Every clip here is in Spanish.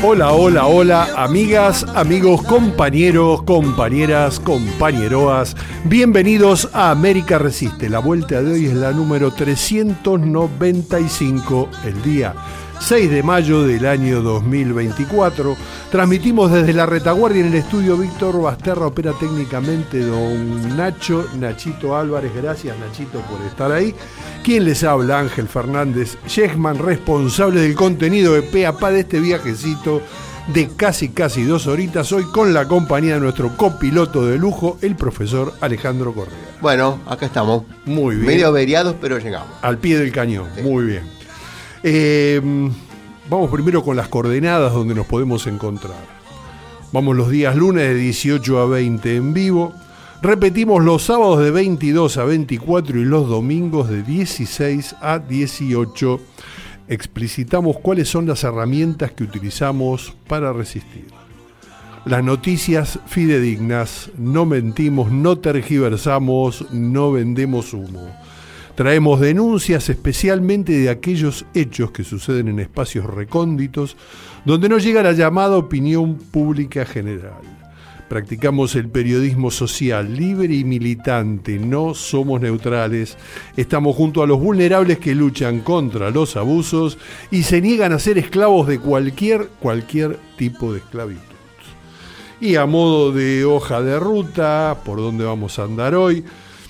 Hola, hola, hola, amigas, amigos, compañeros, compañeras, compañeroas. Bienvenidos a América Resiste. La vuelta de hoy es la número 395, el día 6 de mayo del año 2024. Transmitimos desde la retaguardia en el estudio Víctor Basterra. Opera técnicamente don Nachito Álvarez. Gracias, Nachito, por estar ahí. Quien les habla, Ángel Fernández Yechman, responsable del contenido de pe a pa de este viajecito de casi 2 horitas, hoy con la compañía de nuestro copiloto de lujo, el profesor Alejandro Correa. Bueno, acá estamos. Muy bien. Medio averiados, pero llegamos. Al pie del cañón, sí. Muy bien. Vamos primero con las coordenadas donde nos podemos encontrar. Vamos los días lunes de 18 a 20 en vivo. Repetimos los sábados de 22 a 24 y los domingos de 16 a 18. Explicitamos cuáles son las herramientas que utilizamos para resistir. Las noticias fidedignas, no mentimos, no tergiversamos, no vendemos humo. Traemos denuncias especialmente de aquellos hechos que suceden en espacios recónditos donde no llega la llamada opinión pública general. Practicamos el periodismo social, libre y militante, no somos neutrales, estamos junto a los vulnerables que luchan contra los abusos y se niegan a ser esclavos de cualquier tipo de esclavitud. Y a modo de hoja de ruta, ¿por dónde vamos a andar hoy?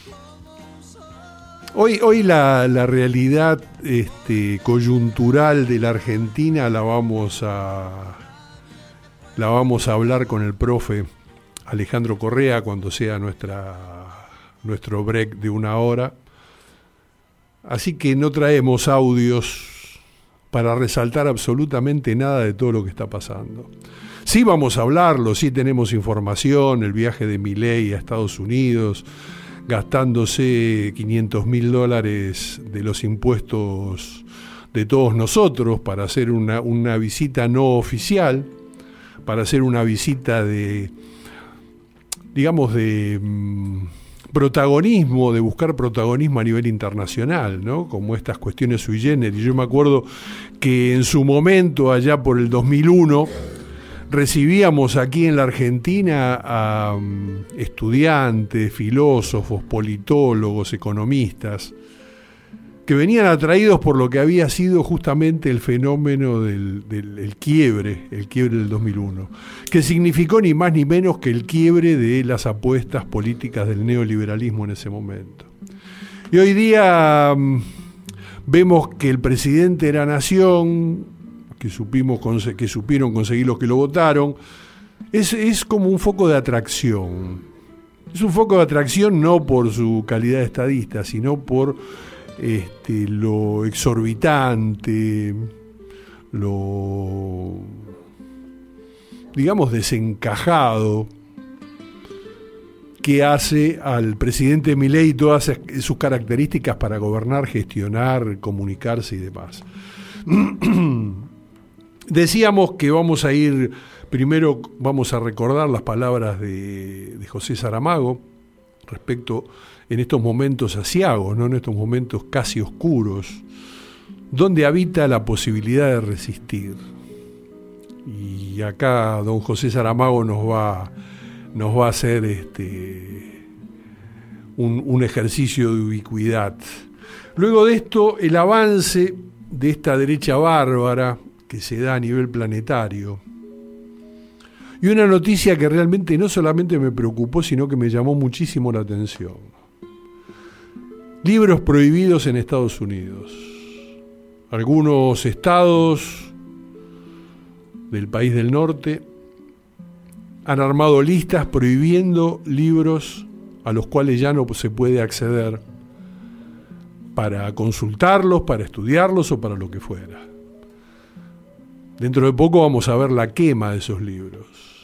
Hoy la realidad coyuntural de la Argentina la vamos a hablar con el profe Alejandro Correa cuando sea nuestro break de 1 hora. Así que no traemos audios para resaltar absolutamente nada de todo lo que está pasando. Sí vamos a hablarlo, sí tenemos información, el viaje de Milei a Estados Unidos, gastándose $500.000 de los impuestos de todos nosotros para hacer una visita no oficial, para hacer una visita de protagonismo, de buscar protagonismo a nivel internacional, ¿no? Como estas cuestiones sui generis. Yo me acuerdo que en su momento, allá por el 2001, recibíamos aquí en la Argentina a estudiantes, filósofos, politólogos, economistas, que venían atraídos por lo que había sido justamente el fenómeno del quiebre del 2001, que significó ni más ni menos que el quiebre de las apuestas políticas del neoliberalismo en ese momento. Y hoy día vemos que el presidente de la nación, que supieron conseguir los que lo votaron, es como un foco de atracción. Es un foco de atracción no por su calidad de estadista, sino por lo exorbitante, lo, digamos, desencajado que hace al presidente Milei todas sus características para gobernar, gestionar, comunicarse y demás. Decíamos que primero vamos a recordar las palabras de José Saramago respecto en estos momentos aciagos, ¿no? En estos momentos casi oscuros, donde habita la posibilidad de resistir. Y acá don José Saramago nos va a hacer un ejercicio de ubicuidad. Luego de esto, el avance de esta derecha bárbara que se da a nivel planetario. Y una noticia que realmente no solamente me preocupó, sino que me llamó muchísimo la atención. Libros prohibidos en Estados Unidos. Algunos estados del país del norte han armado listas prohibiendo libros a los cuales ya no se puede acceder para consultarlos, para estudiarlos o para lo que fuera. Dentro de poco vamos a ver la quema de esos libros.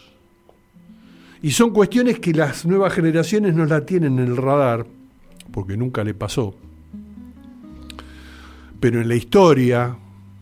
Y son cuestiones que las nuevas generaciones no la tienen en el radar, porque nunca le pasó. Pero en la historia,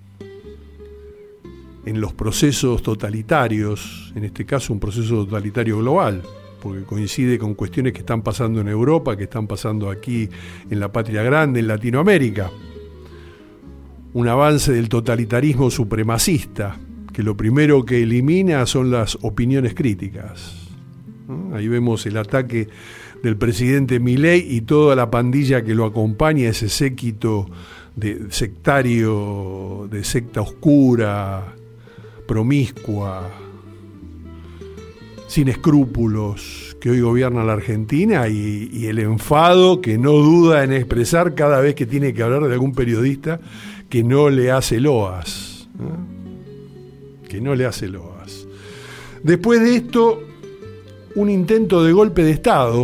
en los procesos totalitarios, en este caso un proceso totalitario global, porque coincide con cuestiones que están pasando en Europa, que están pasando aquí en la patria grande, en Latinoamérica. Un avance del totalitarismo supremacista que lo primero que elimina son las opiniones críticas. Ahí vemos el ataque del presidente Milei y toda la pandilla que lo acompaña, ese séquito de sectario, de secta oscura, promiscua, sin escrúpulos, que hoy gobierna la Argentina, y el enfado que no duda en expresar cada vez que tiene que hablar de algún periodista que no le hace loas, que no le hace loas. Después de esto, un intento de golpe de Estado,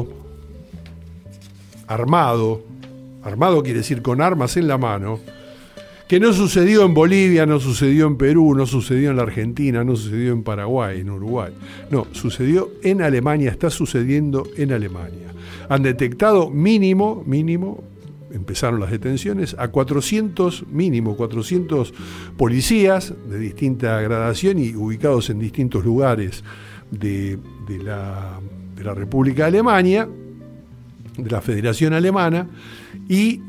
armado quiere decir con armas en la mano, que no sucedió en Bolivia, no sucedió en Perú, no sucedió en la Argentina, no sucedió en Paraguay, en Uruguay. No, sucedió en Alemania, está sucediendo en Alemania. Han detectado mínimo, empezaron las detenciones, a 400 policías de distinta gradación y ubicados en distintos lugares de la República de Alemania, de la Federación Alemana, y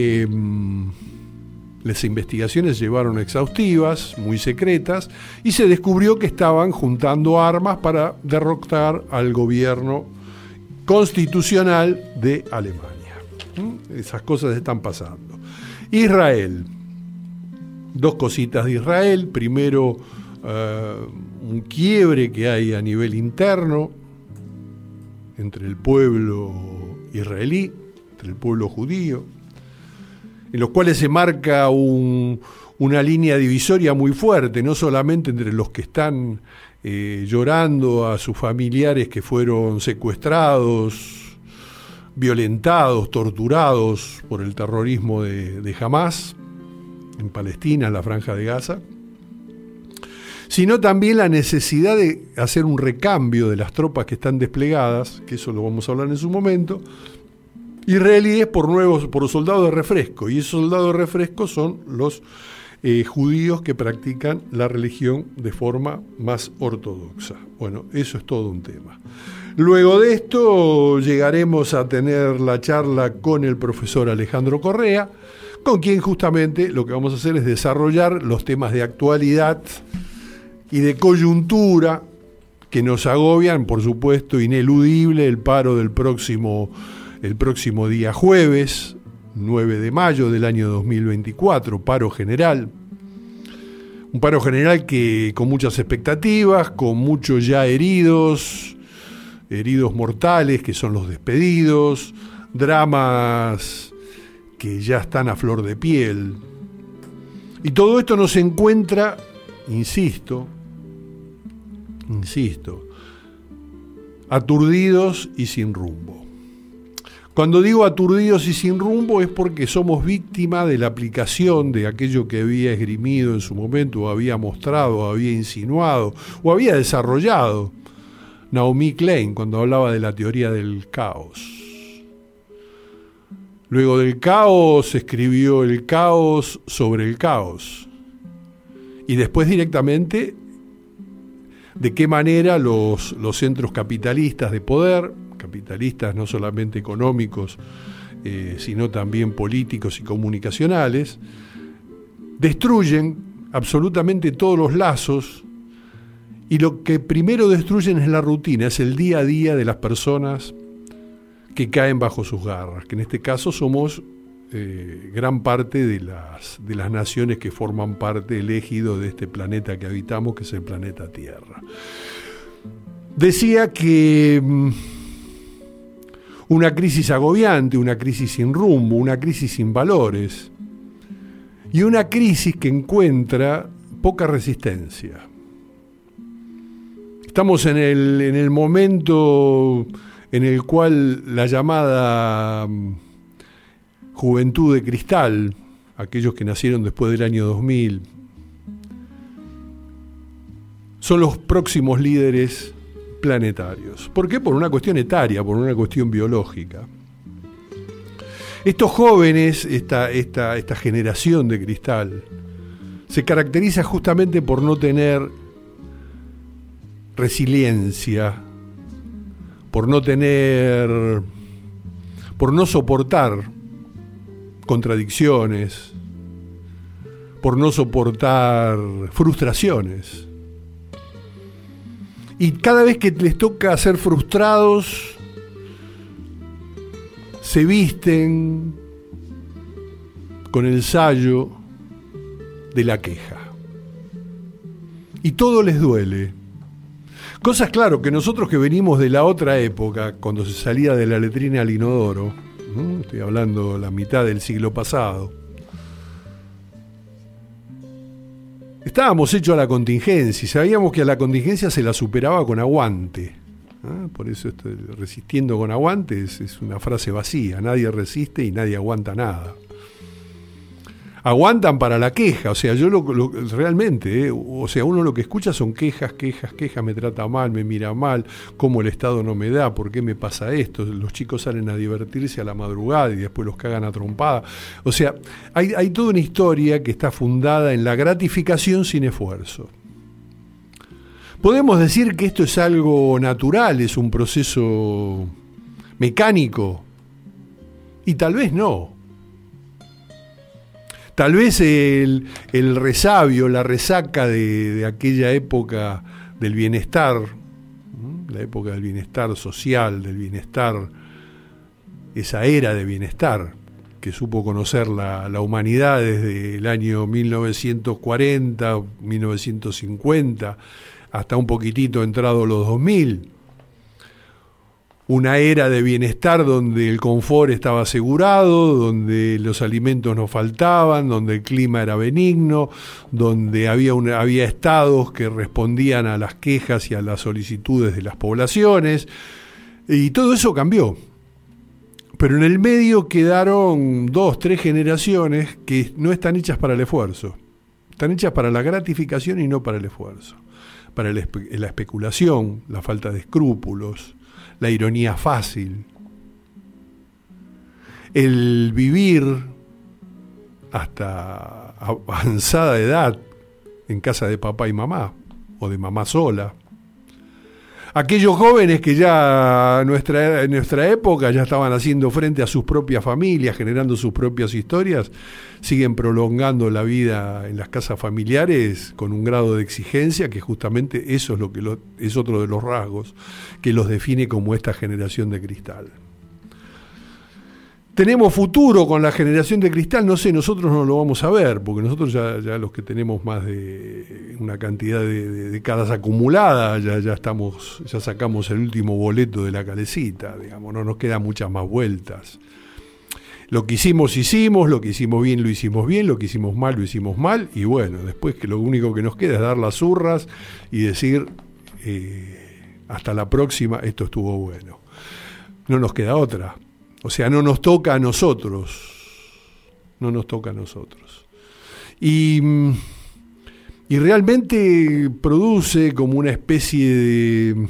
las investigaciones llevaron exhaustivas, muy secretas, y se descubrió que estaban juntando armas para derrotar al gobierno constitucional de Alemania. Esas cosas están pasando. Israel. Dos cositas de Israel. Primero, un quiebre que hay a nivel interno entre el pueblo israelí, entre el pueblo judío, en los cuales se marca una línea divisoria muy fuerte, no solamente entre los que están llorando a sus familiares que fueron secuestrados, violentados, torturados por el terrorismo de Hamás en Palestina, en la Franja de Gaza, sino también la necesidad de hacer un recambio de las tropas que están desplegadas, que eso lo vamos a hablar en su momento, israelíes por soldados de refresco, y esos soldados de refresco son los judíos que practican la religión de forma más ortodoxa. Bueno, eso es todo un tema. Luego de esto llegaremos a tener la charla con el profesor Alejandro Correa, con quien justamente lo que vamos a hacer es desarrollar los temas de actualidad y de coyuntura que nos agobian, por supuesto, ineludible el paro del próximo día jueves, 9 de mayo del año 2024, paro general. Un paro general que con muchas expectativas, con muchos ya heridos mortales, que son los despedidos, dramas que ya están a flor de piel. Y todo esto nos encuentra, insisto, aturdidos y sin rumbo. Cuando digo aturdidos y sin rumbo es porque somos víctima de la aplicación de aquello que había esgrimido en su momento, o había mostrado, o había insinuado, o había desarrollado Naomi Klein cuando hablaba de la teoría del caos. Luego del caos escribió El caos sobre el caos. Y después directamente de qué manera los centros capitalistas de poder, capitalistas no solamente económicos, sino también políticos y comunicacionales, destruyen absolutamente todos los lazos, y lo que primero destruyen es la rutina, es el día a día de las personas que caen bajo sus garras, que en este caso somos gran parte de las naciones que forman parte del ejido de este planeta que habitamos, que es el planeta Tierra. Decía que una crisis agobiante, una crisis sin rumbo, una crisis sin valores, y una crisis que encuentra poca resistencia. Estamos en el momento en el cual la llamada juventud de cristal, aquellos que nacieron después del año 2000, son los próximos líderes planetarios. ¿Por qué? Por una cuestión etaria, por una cuestión biológica. Estos jóvenes, esta generación de cristal, se caracteriza justamente por no tener resiliencia, por no soportar contradicciones, por no soportar frustraciones. Y cada vez que les toca ser frustrados, se visten con el sayo de la queja. Y todo les duele. Cosas, claro, que nosotros que venimos de la otra época, cuando se salía de la letrina al inodoro, ¿no? Estoy hablando la mitad del siglo pasado, estábamos hechos a la contingencia y sabíamos que a la contingencia se la superaba con aguante. Por eso resistiendo con aguante es una frase vacía. Nadie resiste y nadie aguanta nada. Aguantan para la queja, o sea, yo realmente, o sea, uno lo que escucha son quejas, me trata mal, me mira mal, cómo el Estado no me da, por qué me pasa esto, los chicos salen a divertirse a la madrugada y después los cagan a trompada. O sea, hay toda una historia que está fundada en la gratificación sin esfuerzo. Podemos decir que esto es algo natural, es un proceso mecánico, y tal vez no. Tal vez el resabio, la resaca de aquella época del bienestar, la época del bienestar social, del bienestar, esa era de bienestar que supo conocer la humanidad desde el año 1940, 1950, hasta un poquitito entrado los 2000. Una era de bienestar donde el confort estaba asegurado, donde los alimentos no faltaban, donde el clima era benigno, donde había estados que respondían a las quejas y a las solicitudes de las poblaciones, y todo eso cambió. Pero en el medio quedaron 2, 3 generaciones que no están hechas para el esfuerzo, están hechas para la gratificación y no para el esfuerzo, para la especulación, la falta de escrúpulos, la ironía fácil, el vivir hasta avanzada edad en casa de papá y mamá, o de mamá sola. Aquellos jóvenes que ya en nuestra época ya estaban haciendo frente a sus propias familias, generando sus propias historias, siguen prolongando la vida en las casas familiares con un grado de exigencia que justamente eso es lo que es otro de los rasgos que los define como esta generación de cristal. ¿Tenemos futuro con la generación de cristal? No sé, nosotros no lo vamos a ver, porque nosotros ya los que tenemos más de una cantidad de décadas acumuladas, ya sacamos el último boleto de la calecita, digamos, no nos quedan muchas más vueltas. Lo que hicimos, lo que hicimos bien, lo hicimos bien, lo que hicimos mal, lo hicimos mal, y bueno, después que lo único que nos queda es dar las zurras y decir, hasta la próxima, esto estuvo bueno. No nos queda otra. O sea, no nos toca a nosotros. Y realmente produce como una especie de,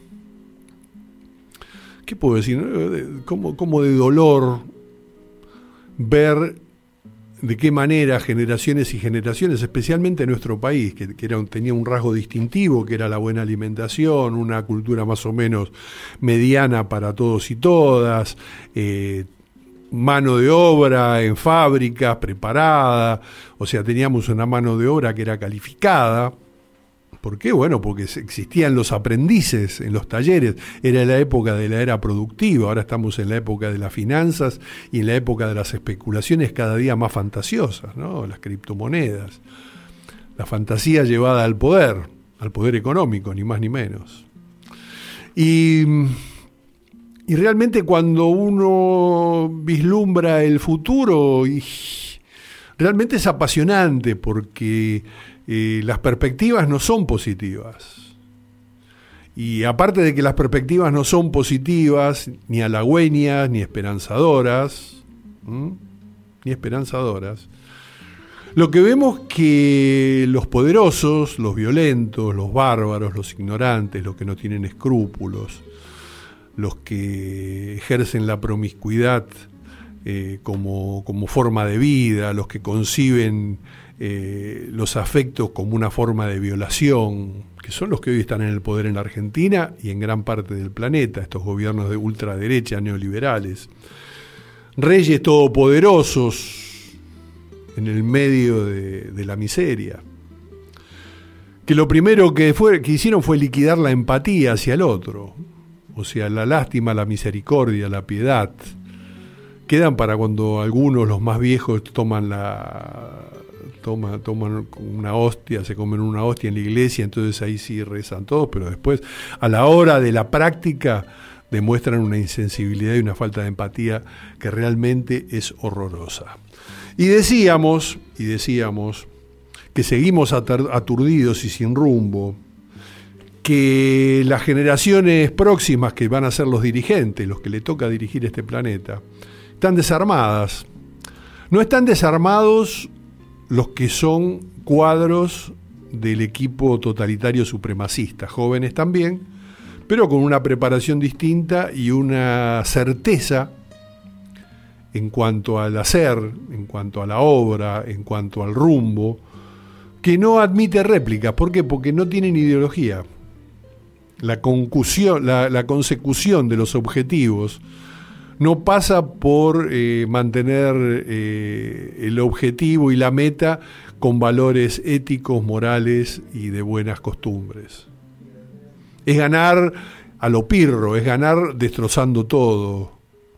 ¿qué puedo decir? Como de dolor ver de qué manera generaciones y generaciones, especialmente en nuestro país, que tenía un rasgo distintivo, que era la buena alimentación, una cultura más o menos mediana para todos y todas, mano de obra en fábricas preparada, o sea, teníamos una mano de obra que era calificada. ¿Por qué? Bueno, porque existían los aprendices en los talleres, era la época de la era productiva, ahora estamos en la época de las finanzas y en la época de las especulaciones cada día más fantasiosas, ¿no? Las criptomonedas, la fantasía llevada al poder económico, ni más ni menos. Y realmente cuando uno vislumbra el futuro, realmente es apasionante porque las perspectivas no son positivas. Y aparte de que las perspectivas no son positivas, ni halagüeñas, ni esperanzadoras, lo que vemos que los poderosos, los violentos, los bárbaros, los ignorantes, los que no tienen escrúpulos, los que ejercen la promiscuidad como forma de vida, los que conciben los afectos como una forma de violación, que son los que hoy están en el poder en la Argentina y en gran parte del planeta, estos gobiernos de ultraderecha neoliberales, reyes todopoderosos en el medio de la miseria, que lo primero que hicieron fue liquidar la empatía hacia el otro. O sea, la lástima, la misericordia, la piedad, quedan para cuando algunos, los más viejos, toman una hostia, se comen una hostia en la iglesia, entonces ahí sí rezan todos, pero después, a la hora de la práctica, demuestran una insensibilidad y una falta de empatía que realmente es horrorosa. Y decíamos que seguimos aturdidos y sin rumbo, que las generaciones próximas que van a ser los dirigentes, los que le toca dirigir este planeta, están desarmadas. No están desarmados los que son cuadros del equipo totalitario supremacista, jóvenes también, pero con una preparación distinta y una certeza en cuanto al hacer, en cuanto a la obra, en cuanto al rumbo, que no admite réplicas. ¿Por qué? Porque no tienen ideología. La consecución de los objetivos no pasa por mantener el objetivo y la meta con valores éticos, morales y de buenas costumbres. Es ganar a lo pirro, es ganar destrozando todo.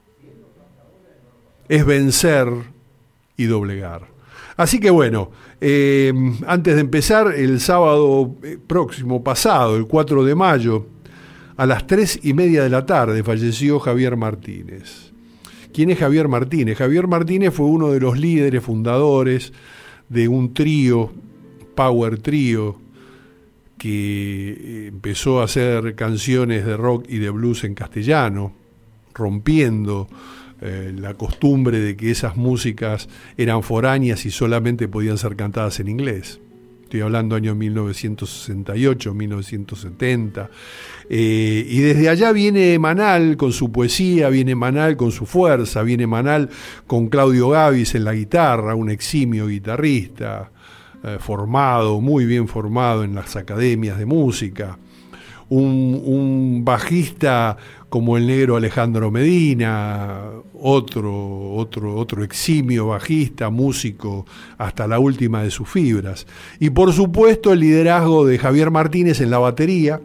Es vencer y doblegar. Así que bueno, antes de empezar, el sábado próximo pasado, el 4 de mayo, a las 3:30 de la tarde, falleció Javier Martínez. ¿Quién es Javier Martínez? Javier Martínez fue uno de los líderes fundadores de un trío, power trío, que empezó a hacer canciones de rock y de blues en castellano, rompiendo la costumbre de que esas músicas eran foráneas y solamente podían ser cantadas en inglés. Estoy hablando años 1968, 1970. Y desde allá viene Manal con su poesía, viene Manal con su fuerza, viene Manal con Claudio Gavis en la guitarra, un eximio guitarrista, formado, muy bien formado en las academias de música. Un bajista como el negro Alejandro Medina, otro eximio bajista, músico hasta la última de sus fibras. Y por supuesto el liderazgo de Javier Martínez en la batería,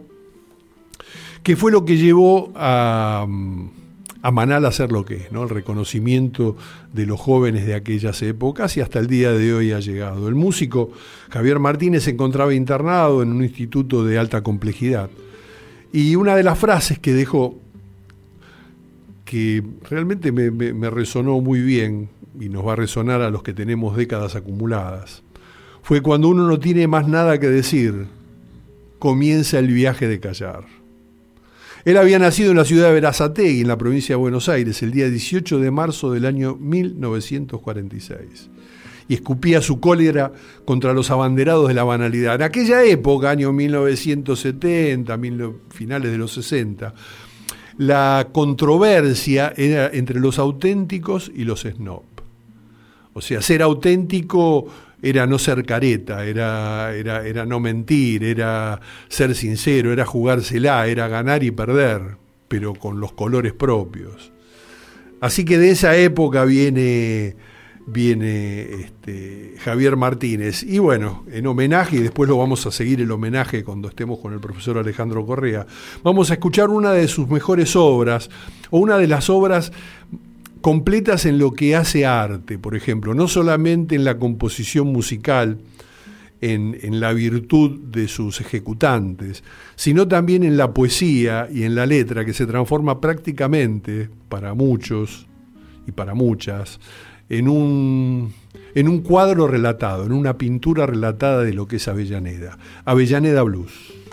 que fue lo que llevó a Manal a ser lo que es, ¿no? El reconocimiento de los jóvenes de aquellas épocas, y hasta el día de hoy ha llegado. El músico Javier Martínez se encontraba internado en un instituto de alta complejidad. Y una de las frases que dejó, que realmente me resonó muy bien, y nos va a resonar a los que tenemos décadas acumuladas, fue: cuando uno no tiene más nada que decir, comienza el viaje de callar. Él había nacido en la ciudad de Berazategui, en la provincia de Buenos Aires, el día 18 de marzo del año 1946. Y escupía su cólera contra los abanderados de la banalidad. En aquella época, año 1970, finales de los 60, la controversia era entre los auténticos y los snob. O sea, ser auténtico era no ser careta, era no mentir, era ser sincero, era jugársela, era ganar y perder, pero con los colores propios. Así que de esa época viene Javier Martínez. Y bueno, en homenaje, y después lo vamos a seguir el homenaje cuando estemos con el profesor Alejandro Correa, vamos a escuchar una de sus mejores obras, o una de las obras completas en lo que hace arte, por ejemplo, no solamente en la composición musical, en la virtud de sus ejecutantes, sino también en la poesía y en la letra, que se transforma prácticamente, para muchos y para muchas, en un cuadro relatado, en una pintura relatada de lo que es Avellaneda. Avellaneda Blues.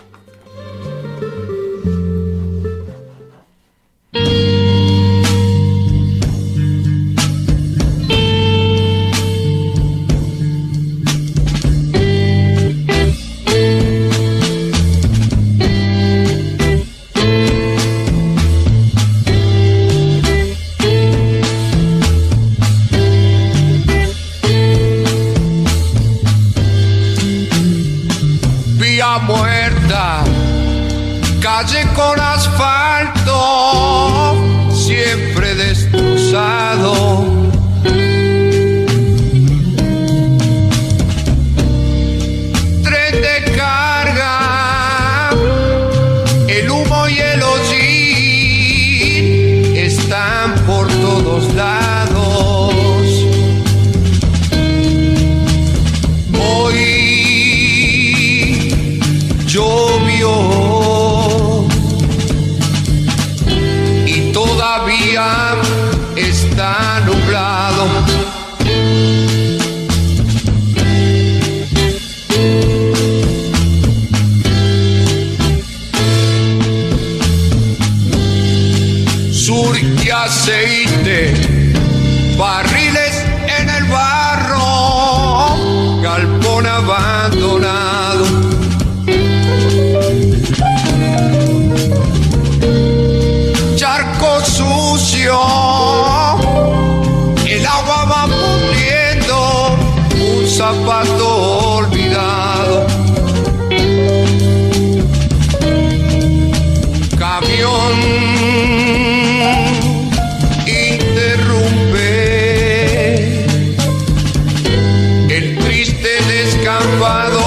Muerta, calle con asfalto, siempre destrozado. Tren de carga aceite, barriles en el barro, galpón abandonado. Charco sucio, el agua va pudriendo, un zapato olvidado. Camión interrumpe el triste descampado.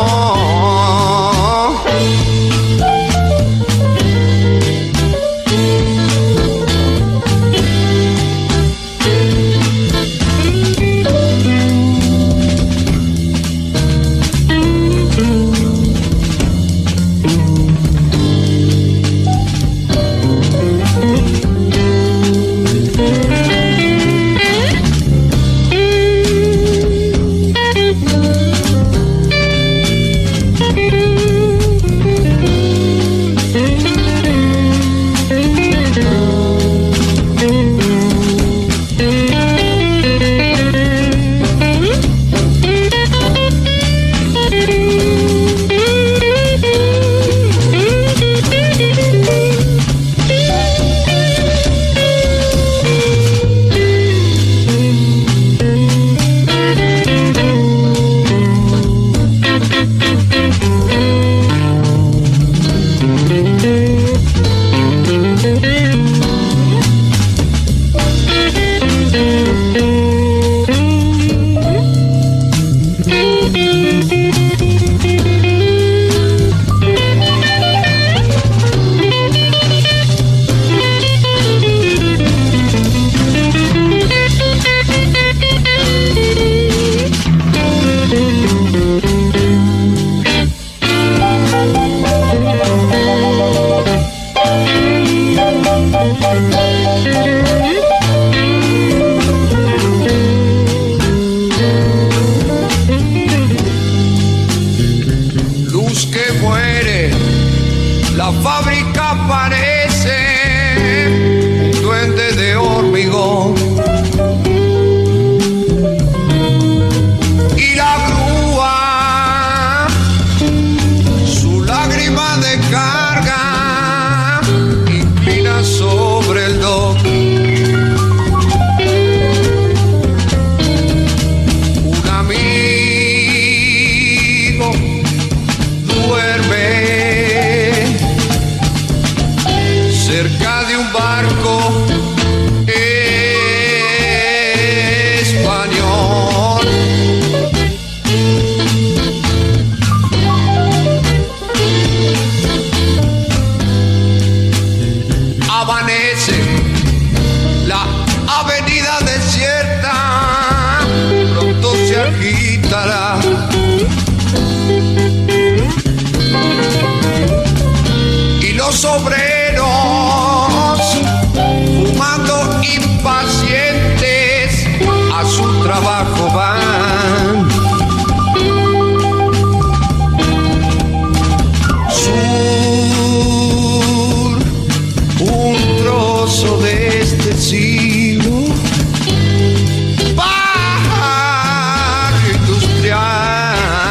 Y los obreros fumando impacientes a su trabajo van. Sur, un trozo de este siglo, barrio industrial.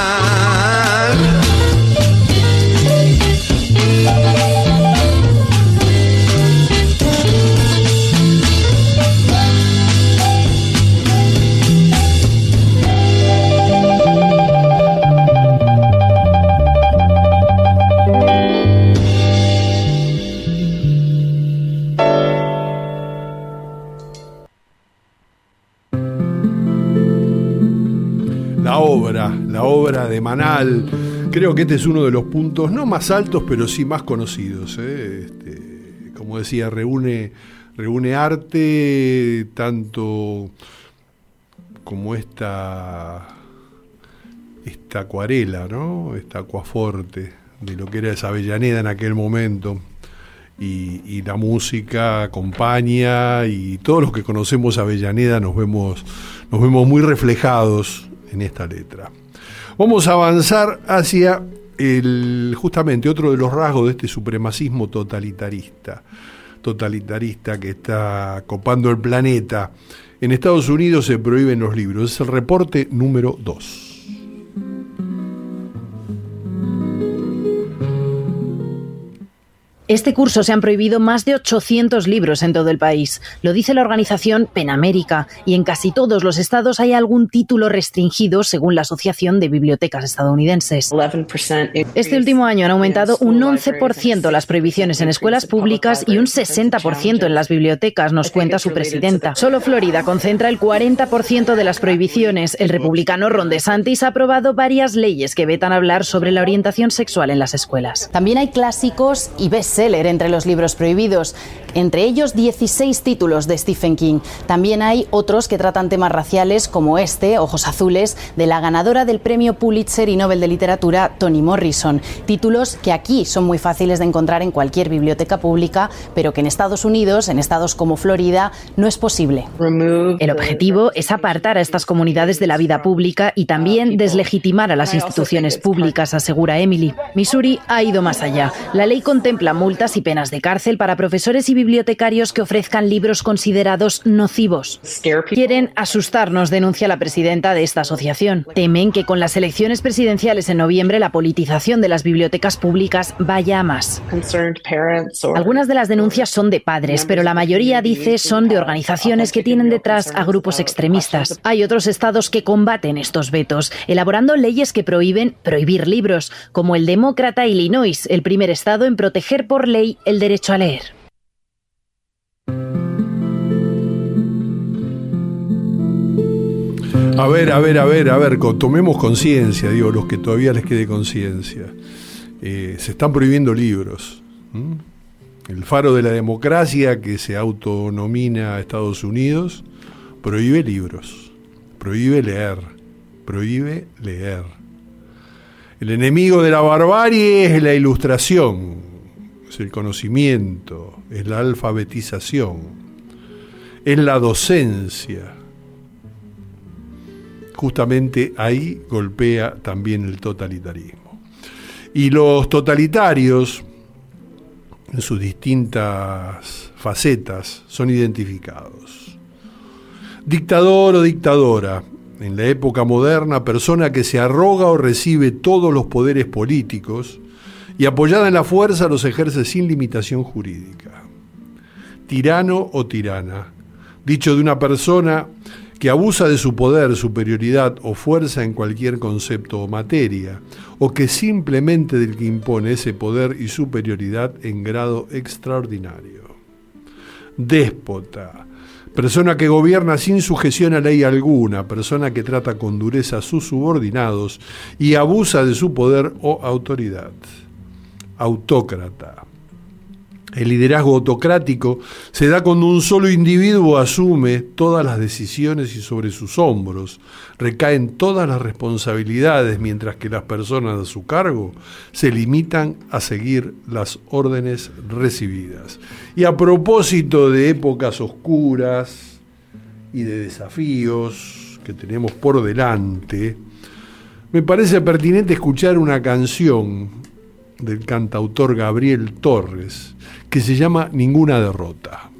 La obra de Manal. Creo que este es uno de los puntos no más altos, pero sí más conocidos. Como decía, reúne arte tanto como esta acuarela, ¿no? Esta acuaforte de lo que era esa Avellaneda en aquel momento. Y la música acompaña, y todos los que conocemos Avellaneda nos vemos muy reflejados en esta letra. Vamos a avanzar hacia justamente otro de los rasgos de este supremacismo totalitarista. totalitarista que está copando el planeta. En Estados Unidos se prohíben los libros. Es el reporte número 2. Este curso se han prohibido más de 800 libros en todo el país. Lo dice la organización PEN América, y en casi todos los estados hay algún título restringido según la Asociación de Bibliotecas Estadounidenses. Este último año han aumentado un 11% las prohibiciones en escuelas públicas y un 60% en las bibliotecas, nos cuenta su presidenta. Solo Florida concentra el 40% de las prohibiciones. El republicano Ron DeSantis ha aprobado varias leyes que vetan hablar sobre la orientación sexual en las escuelas. También hay clásicos y bestsellers entre los libros prohibidos, entre ellos 16 títulos de Stephen King. También hay otros que tratan temas raciales, como Ojos Azules, de la ganadora del premio Pulitzer y Nobel de Literatura, Toni Morrison. Títulos que aquí son muy fáciles de encontrar en cualquier biblioteca pública, pero que en Estados Unidos, en estados como Florida, no es posible. El objetivo es apartar a estas comunidades de la vida pública y también deslegitimar a las instituciones públicas, asegura Emily. Missouri ha ido más allá. La ley contempla multas y penas de cárcel para profesores y bibliotecarios que ofrezcan libros considerados nocivos. Quieren asustarnos, denuncia la presidenta de esta asociación. Temen que con las elecciones presidenciales en noviembre la politización de las bibliotecas públicas vaya a más. Algunas de las denuncias son de padres, pero la mayoría, dice, son de organizaciones que tienen detrás a grupos extremistas. Hay otros estados que combaten estos vetos, elaborando leyes que prohíben prohibir libros, como el demócrata Illinois, el primer estado en proteger por ley el derecho a leer. A ver, tomemos conciencia, digo, los que todavía les quede conciencia. Se están prohibiendo libros. El faro de la democracia, que se autonomina a Estados Unidos, prohíbe libros, prohíbe leer. El enemigo de la barbarie es la ilustración, es el conocimiento, es la alfabetización, es la docencia. Justamente ahí golpea también el totalitarismo. Y los totalitarios, en sus distintas facetas, son identificados. Dictador o dictadora, en la época moderna, persona que se arroga o recibe todos los poderes políticos y apoyada en la fuerza los ejerce sin limitación jurídica. Tirano o tirana, dicho de una persona que abusa de su poder, superioridad o fuerza en cualquier concepto o materia, o que simplemente del que impone ese poder y superioridad en grado extraordinario. Déspota, persona que gobierna sin sujeción a ley alguna, persona que trata con dureza a sus subordinados y abusa de su poder o autoridad. Autócrata. El liderazgo autocrático se da cuando un solo individuo asume todas las decisiones y sobre sus hombros recaen todas las responsabilidades, mientras que las personas a su cargo se limitan a seguir las órdenes recibidas. Y a propósito de épocas oscuras y de desafíos que tenemos por delante, me parece pertinente escuchar una canción del cantautor Gabriel Torres, que se llama Ninguna derrota.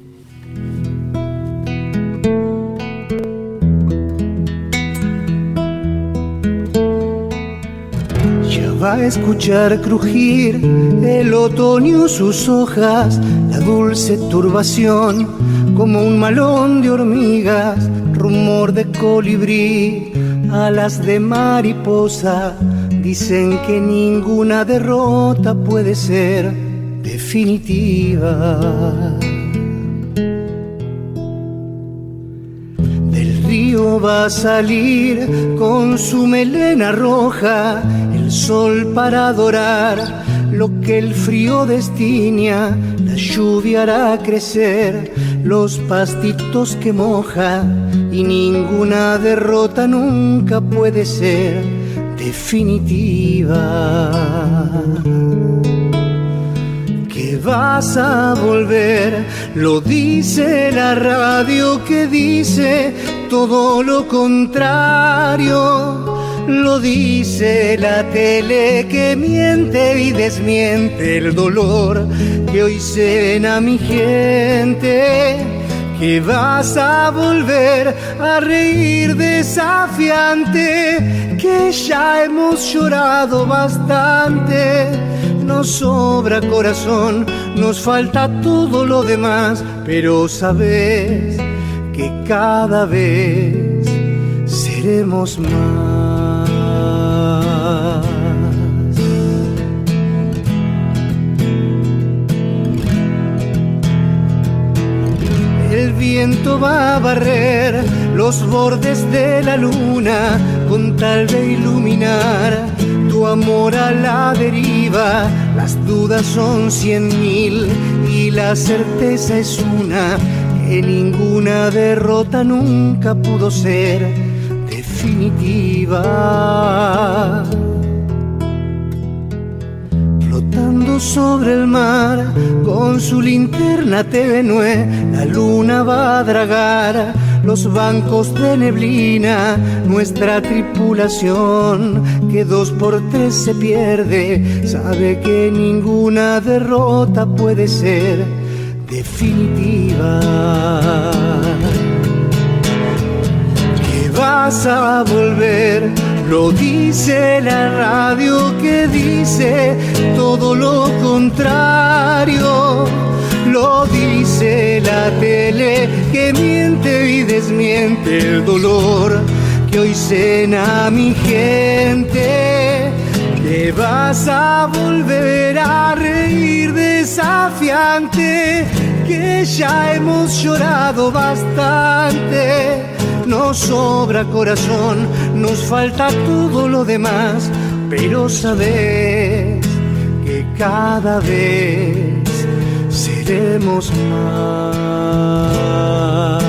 Ya va a escuchar crujir el otoño sus hojas, la dulce turbación como un malón de hormigas, rumor de colibrí, alas de mariposa. Dicen que ninguna derrota puede ser definitiva. Del río va a salir con su melena roja el sol para adorar lo que el frío destiña. La lluvia hará crecer los pastitos que moja y ninguna derrota nunca puede ser definitiva. Que vas a volver, lo dice la radio, que dice todo lo contrario. Lo dice la tele que miente y desmiente el dolor que hoy cena mi gente. Que vas a volver a reír desafiante, que ya hemos llorado bastante. Nos sobra corazón, nos falta todo lo demás, pero sabes que cada vez seremos más. El viento va a barrer los bordes de la luna con tal de iluminar tu amor a la deriva. Las dudas son 100.000 y la certeza es una, que ninguna derrota nunca pudo ser definitiva. Flotando sobre el mar con su linterna tenue, la luna va a dragar los bancos de neblina. Nuestra tripulación, que 2 por 3 se pierde, sabe que ninguna derrota puede ser definitiva. Que vas a volver, lo dice la radio, que dice todo lo contrario. Lo dice la tele, que miente y desmiente el dolor que hoy cena mi gente. Que vas a volver a reír desafiante, que ya hemos llorado bastante. Nos sobra corazón, nos falta todo lo demás, pero sabes que cada vez seremos más.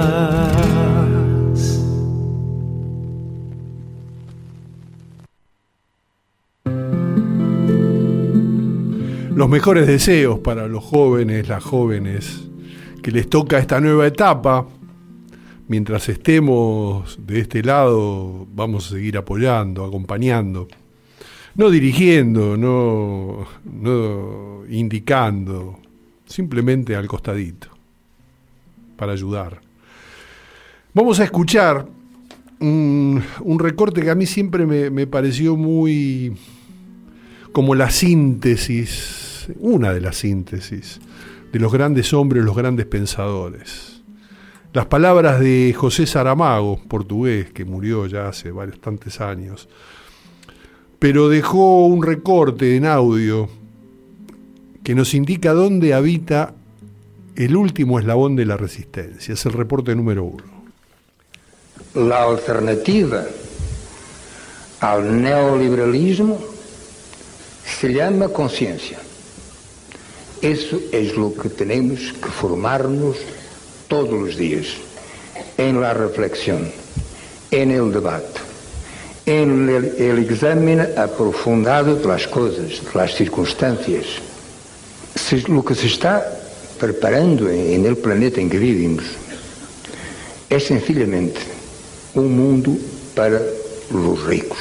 Los mejores deseos para los jóvenes, las jóvenes, que les toca esta nueva etapa. Mientras estemos de este lado, vamos a seguir apoyando, acompañando, no dirigiendo, no indicando, simplemente al costadito, para ayudar. Vamos a escuchar un recorte que a mí siempre me pareció muy como la síntesis, una de las síntesis de los grandes hombres, los grandes pensadores. Las palabras de José Saramago, portugués, que murió ya hace bastantes años, pero dejó un recorte en audio que nos indica dónde habita el último eslabón de la resistencia. Es el reporte número 1. La alternativa al neoliberalismo se llama conciencia. Eso es lo que tenemos que formarnos todos los días, en la reflexión, en el debate, en el examen aprofundado de las cosas, de las circunstancias. Lo que se está preparando en el planeta en que vivimos es sencillamente un mundo para los ricos.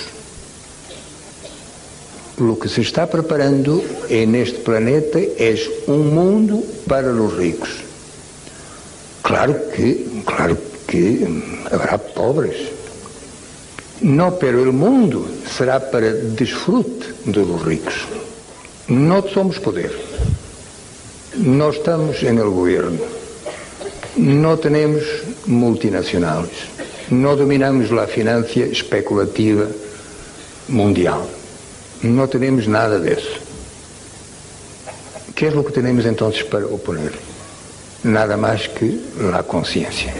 Lo que se está preparando en este planeta es un mundo para los ricos. Claro que habrá pobres. No, pero el mundo será para disfrute de los ricos. No somos poder. No estamos en el gobierno. No tenemos multinacionales. No dominamos la financia especulativa mundial. No tenemos nada de eso. ¿Qué es lo que tenemos entonces para oponer? Nada más que la conciencia.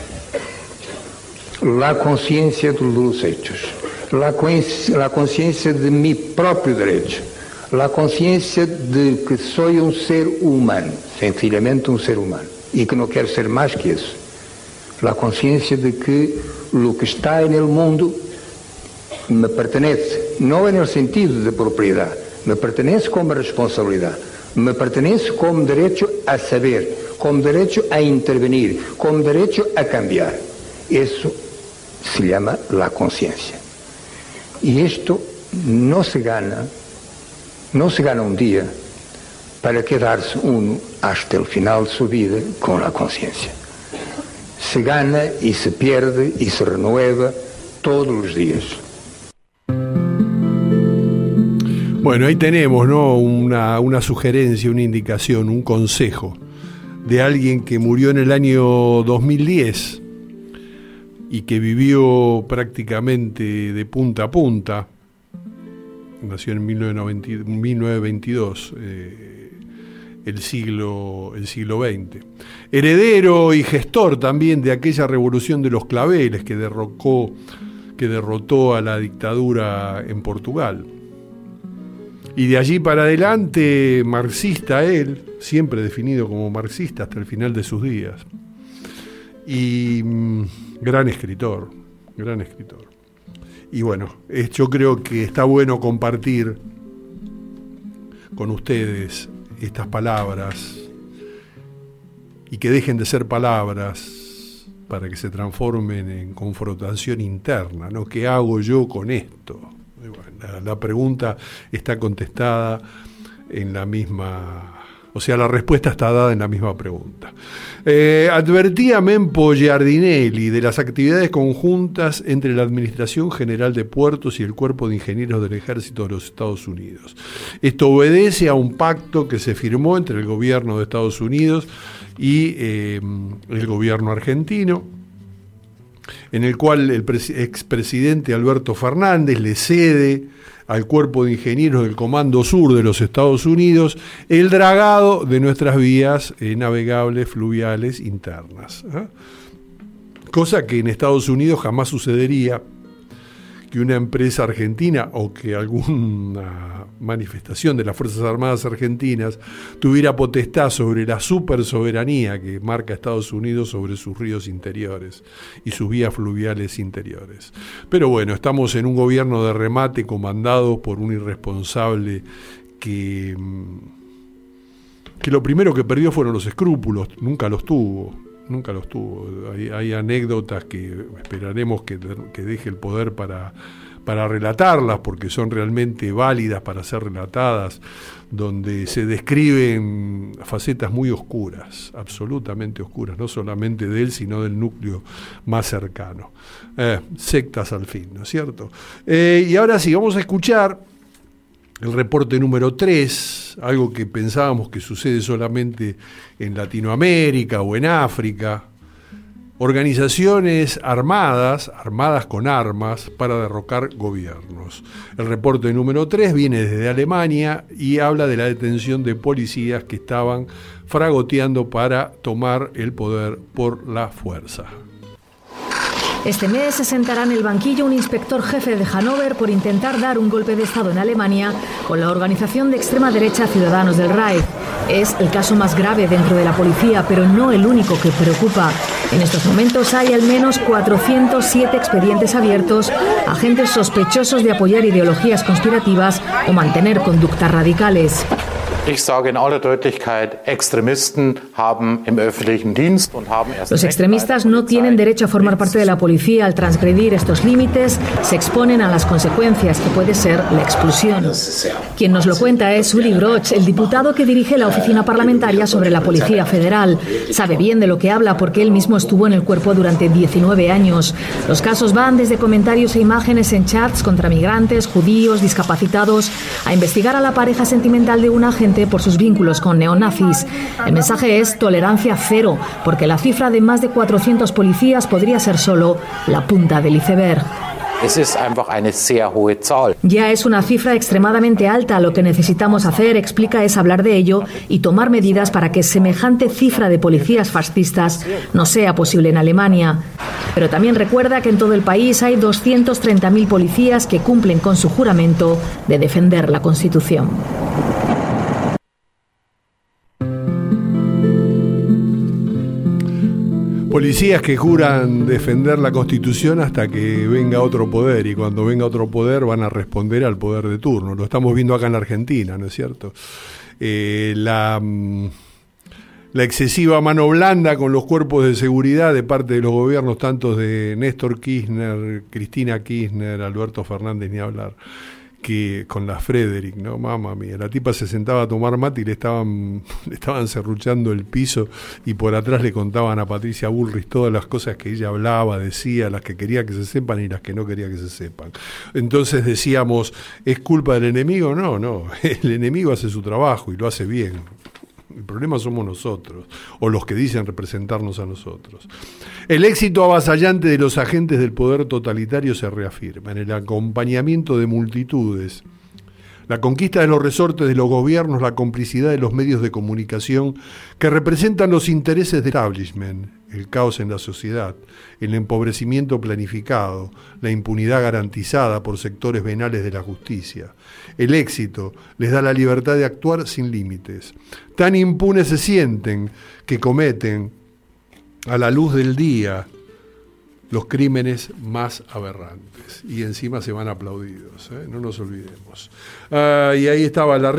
La conciencia de los hechos. La conciencia de mi propio derecho. La conciencia de que soy un ser humano, sencillamente un ser humano, y que no quero ser más que eso. La conciencia de que lo que está en el mundo me pertenece, no en el sentido de propiedad, me pertenece como responsabilidad, me pertenece como derecho a saber, como derecho a intervenir, como derecho a cambiar. Eso se llama la conciencia. Y esto no se gana un día para quedarse uno hasta el final de su vida con la conciencia. Se gana y se pierde y se renueva todos los días. Bueno, ahí tenemos, ¿no? Una sugerencia, una indicación, un consejo de alguien que murió en el año 2010 y que vivió prácticamente de punta a punta. Nació en 1922, el siglo XX. Heredero y gestor también de aquella revolución de los claveles que derrotó a la dictadura en Portugal. Y de allí para adelante, marxista él, siempre definido como marxista hasta el final de sus días. Y gran escritor. Y bueno, yo creo que está bueno compartir con ustedes estas palabras y que dejen de ser palabras para que se transformen en confrontación interna, ¿no? ¿Qué hago yo con esto? Bueno, la pregunta está contestada en la misma... O sea, la respuesta está dada en la misma pregunta. Advertía Mempo Giardinelli de las actividades conjuntas entre la Administración General de Puertos y el Cuerpo de Ingenieros del Ejército de los Estados Unidos. Esto obedece a un pacto que se firmó entre el gobierno de Estados Unidos y el gobierno argentino, en el cual el expresidente Alberto Fernández le cede al Cuerpo de Ingenieros del Comando Sur de los Estados Unidos el dragado de nuestras vías navegables fluviales internas. Cosa que en Estados Unidos jamás sucedería, que una empresa argentina o que alguna manifestación de las Fuerzas Armadas argentinas tuviera potestad sobre la supersoberanía que marca Estados Unidos sobre sus ríos interiores y sus vías fluviales interiores. Pero bueno, estamos en un gobierno de remate comandado por un irresponsable que lo primero que perdió fueron los escrúpulos, nunca los tuvo. Hay anécdotas que esperaremos que deje el poder para relatarlas, porque son realmente válidas para ser relatadas, donde se describen facetas muy oscuras, absolutamente oscuras, no solamente de él, sino del núcleo más cercano. Sectas al fin, ¿no es cierto? Y ahora sí, vamos a escuchar el reporte número 3, algo que pensábamos que sucede solamente en Latinoamérica o en África. Organizaciones armadas con armas para derrocar gobiernos. El reporte número 3 viene desde Alemania y habla de la detención de policías que estaban fragoteando para tomar el poder por la fuerza. Este mes se sentará en el banquillo un inspector jefe de Hannover por intentar dar un golpe de Estado en Alemania con la organización de extrema derecha Ciudadanos del Reich. Es el caso más grave dentro de la policía, pero no el único que preocupa. En estos momentos hay al menos 407 expedientes abiertos a agentes sospechosos de apoyar ideologías conspirativas o mantener conductas radicales. Ich sage in aller Deutlichkeit, Extremisten haben im öffentlichen Dienst und haben erst Los extremistas no tienen derecho a formar parte de la policía. Al transgredir estos límites, se exponen a las consecuencias que puede ser la expulsión. Quien nos lo cuenta es Uli Broch, el diputado que dirige la oficina parlamentaria sobre la Policía Federal. Sabe bien de lo que habla porque él mismo estuvo en el cuerpo durante 19 años. Los casos van desde comentarios e imágenes en chats contra migrantes, judíos, discapacitados, a investigar a la pareja sentimental de un agente por sus vínculos con neonazis. El mensaje es tolerancia cero, porque la cifra de más de 400 policías podría ser solo la punta del iceberg. Es ist einfach eine sehr hohe Zahl. Ya es una cifra extremadamente alta. Lo que necesitamos hacer, explica, es hablar de ello y tomar medidas para que semejante cifra de policías fascistas no sea posible en Alemania. Pero también recuerda que en todo el país hay 230.000 policías que cumplen con su juramento de defender la Constitución. Policías que juran defender la Constitución hasta que venga otro poder, y cuando venga otro poder van a responder al poder de turno. Lo estamos viendo acá en la Argentina, ¿no es cierto? la excesiva mano blanda con los cuerpos de seguridad de parte de los gobiernos, tanto de Néstor Kirchner, Cristina Kirchner, Alberto Fernández, ni hablar, que con la Frederick, ¿no? Mamma mía, la tipa se sentaba a tomar mate y le estaban serruchando el piso, y por atrás le contaban a Patricia Bullrich todas las cosas que ella hablaba, decía, las que quería que se sepan y las que no quería que se sepan. Entonces decíamos, ¿es culpa del enemigo? No, el enemigo hace su trabajo y lo hace bien. El problema somos nosotros, o los que dicen representarnos a nosotros. El éxito avasallante de los agentes del poder totalitario se reafirma en el acompañamiento de multitudes, la conquista de los resortes de los gobiernos, la complicidad de los medios de comunicación que representan los intereses del establishment, el caos en la sociedad, el empobrecimiento planificado, la impunidad garantizada por sectores venales de la justicia. El éxito les da la libertad de actuar sin límites. Tan impunes se sienten que cometen a la luz del día los crímenes más aberrantes. Y encima se van aplaudidos, no nos olvidemos. Y ahí estaba Laura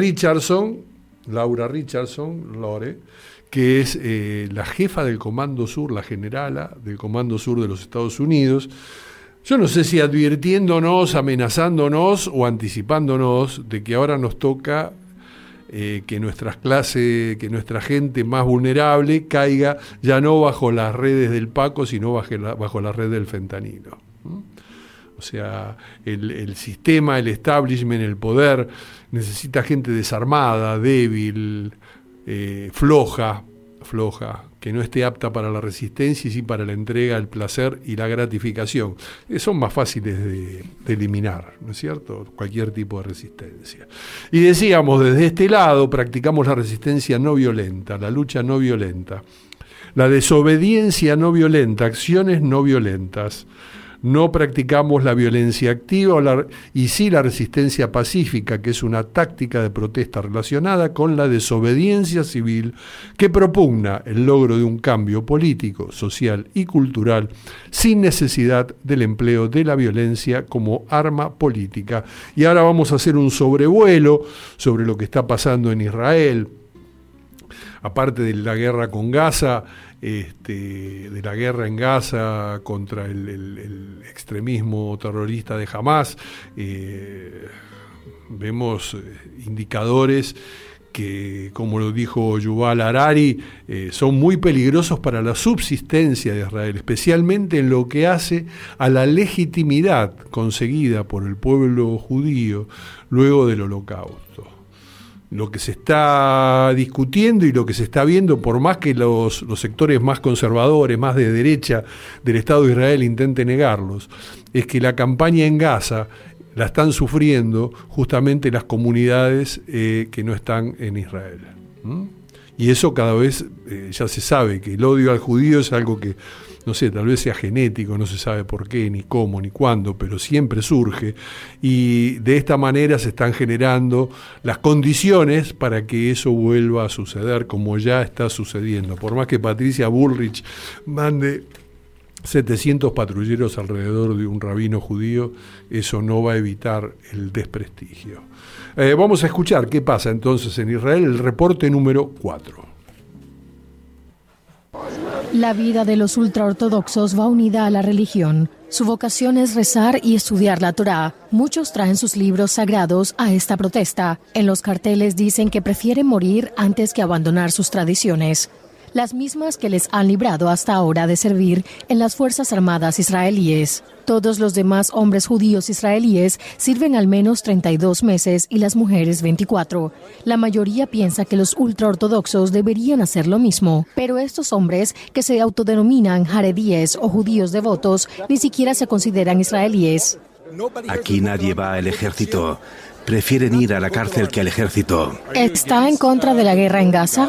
Richardson, Lore, que es la jefa del Comando Sur, la generala del Comando Sur de los Estados Unidos. Yo no sé si advirtiéndonos, amenazándonos o anticipándonos de que ahora nos toca que nuestras clases, que nuestra gente más vulnerable caiga ya no bajo las redes del Paco, sino bajo la red del fentanilo. O sea, el sistema, el establishment, el poder necesita gente desarmada, débil, floja, que no esté apta para la resistencia y sí para la entrega, el placer y la gratificación. Son más fáciles de eliminar, ¿no es cierto? Cualquier tipo de resistencia. Y decíamos, desde este lado practicamos la resistencia no violenta, la lucha no violenta, la desobediencia no violenta, acciones no violentas. No practicamos la violencia activa y sí la resistencia pacífica, que es una táctica de protesta relacionada con la desobediencia civil que propugna el logro de un cambio político, social y cultural sin necesidad del empleo de la violencia como arma política. Y ahora vamos a hacer un sobrevuelo sobre lo que está pasando en Israel. Aparte de la guerra con Gaza, de la guerra en Gaza contra el extremismo terrorista de Hamás, vemos indicadores que, como lo dijo Yuval Harari, son muy peligrosos para la subsistencia de Israel, especialmente en lo que hace a la legitimidad conseguida por el pueblo judío luego del Holocausto. Lo que se está discutiendo y lo que se está viendo, por más que los sectores más conservadores, más de derecha del Estado de Israel intenten negarlos, es que la campaña en Gaza la están sufriendo justamente las comunidades que no están en Israel. Y eso cada vez ya se sabe, que el odio al judío es algo que, no sé, tal vez sea genético, no se sabe por qué, ni cómo, ni cuándo, pero siempre surge, y de esta manera se están generando las condiciones para que eso vuelva a suceder, como ya está sucediendo. Por más que Patricia Bullrich mande 700 patrulleros alrededor de un rabino judío, eso no va a evitar el desprestigio. Vamos a escuchar qué pasa entonces en Israel, el reporte número 4. La vida de los ultraortodoxos va unida a la religión. Su vocación es rezar y estudiar la Torá. Muchos traen sus libros sagrados a esta protesta. En los carteles dicen que prefieren morir antes que abandonar sus tradiciones, las mismas que les han librado hasta ahora de servir en las Fuerzas Armadas israelíes. Todos los demás hombres judíos israelíes sirven al menos 32 meses y las mujeres 24. La mayoría piensa que los ultraortodoxos deberían hacer lo mismo, pero estos hombres, que se autodenominan jaredíes o judíos devotos, ni siquiera se consideran israelíes. Aquí nadie va al ejército. Prefieren ir a la cárcel que al ejército. ¿Está en contra de la guerra en Gaza?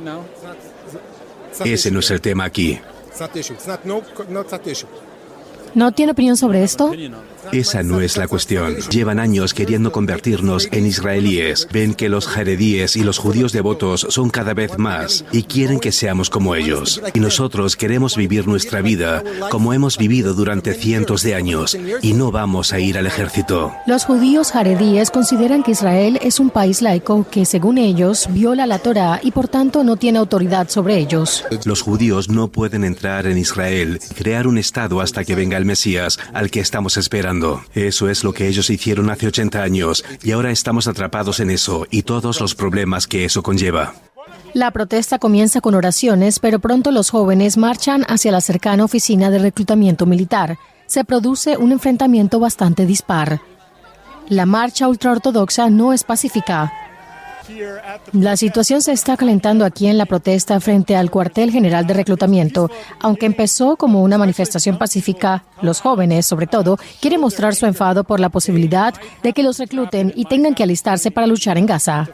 Ese no es el tema aquí. ¿No tiene opinión sobre esto? Esa no es la cuestión. Llevan años queriendo convertirnos en israelíes. Ven que los jaredíes y los judíos devotos son cada vez más y quieren que seamos como ellos. Y nosotros queremos vivir nuestra vida como hemos vivido durante cientos de años y no vamos a ir al ejército. Los judíos jaredíes consideran que Israel es un país laico que, según ellos, viola la Torá y por tanto no tiene autoridad sobre ellos. Los judíos no pueden entrar en Israel y crear un Estado hasta que venga el Mesías, al que estamos esperando. Eso es lo que ellos hicieron hace 80 años y ahora estamos atrapados en eso y todos los problemas que eso conlleva. La protesta comienza con oraciones, pero pronto los jóvenes marchan hacia la cercana oficina de reclutamiento militar. Se produce un enfrentamiento bastante dispar. La marcha ultraortodoxa no es pacífica. La situación se está calentando aquí en la protesta frente al cuartel general de reclutamiento. Aunque empezó como una manifestación pacífica, los jóvenes, sobre todo, quieren mostrar su enfado por la posibilidad de que los recluten y tengan que alistarse para luchar en Gaza.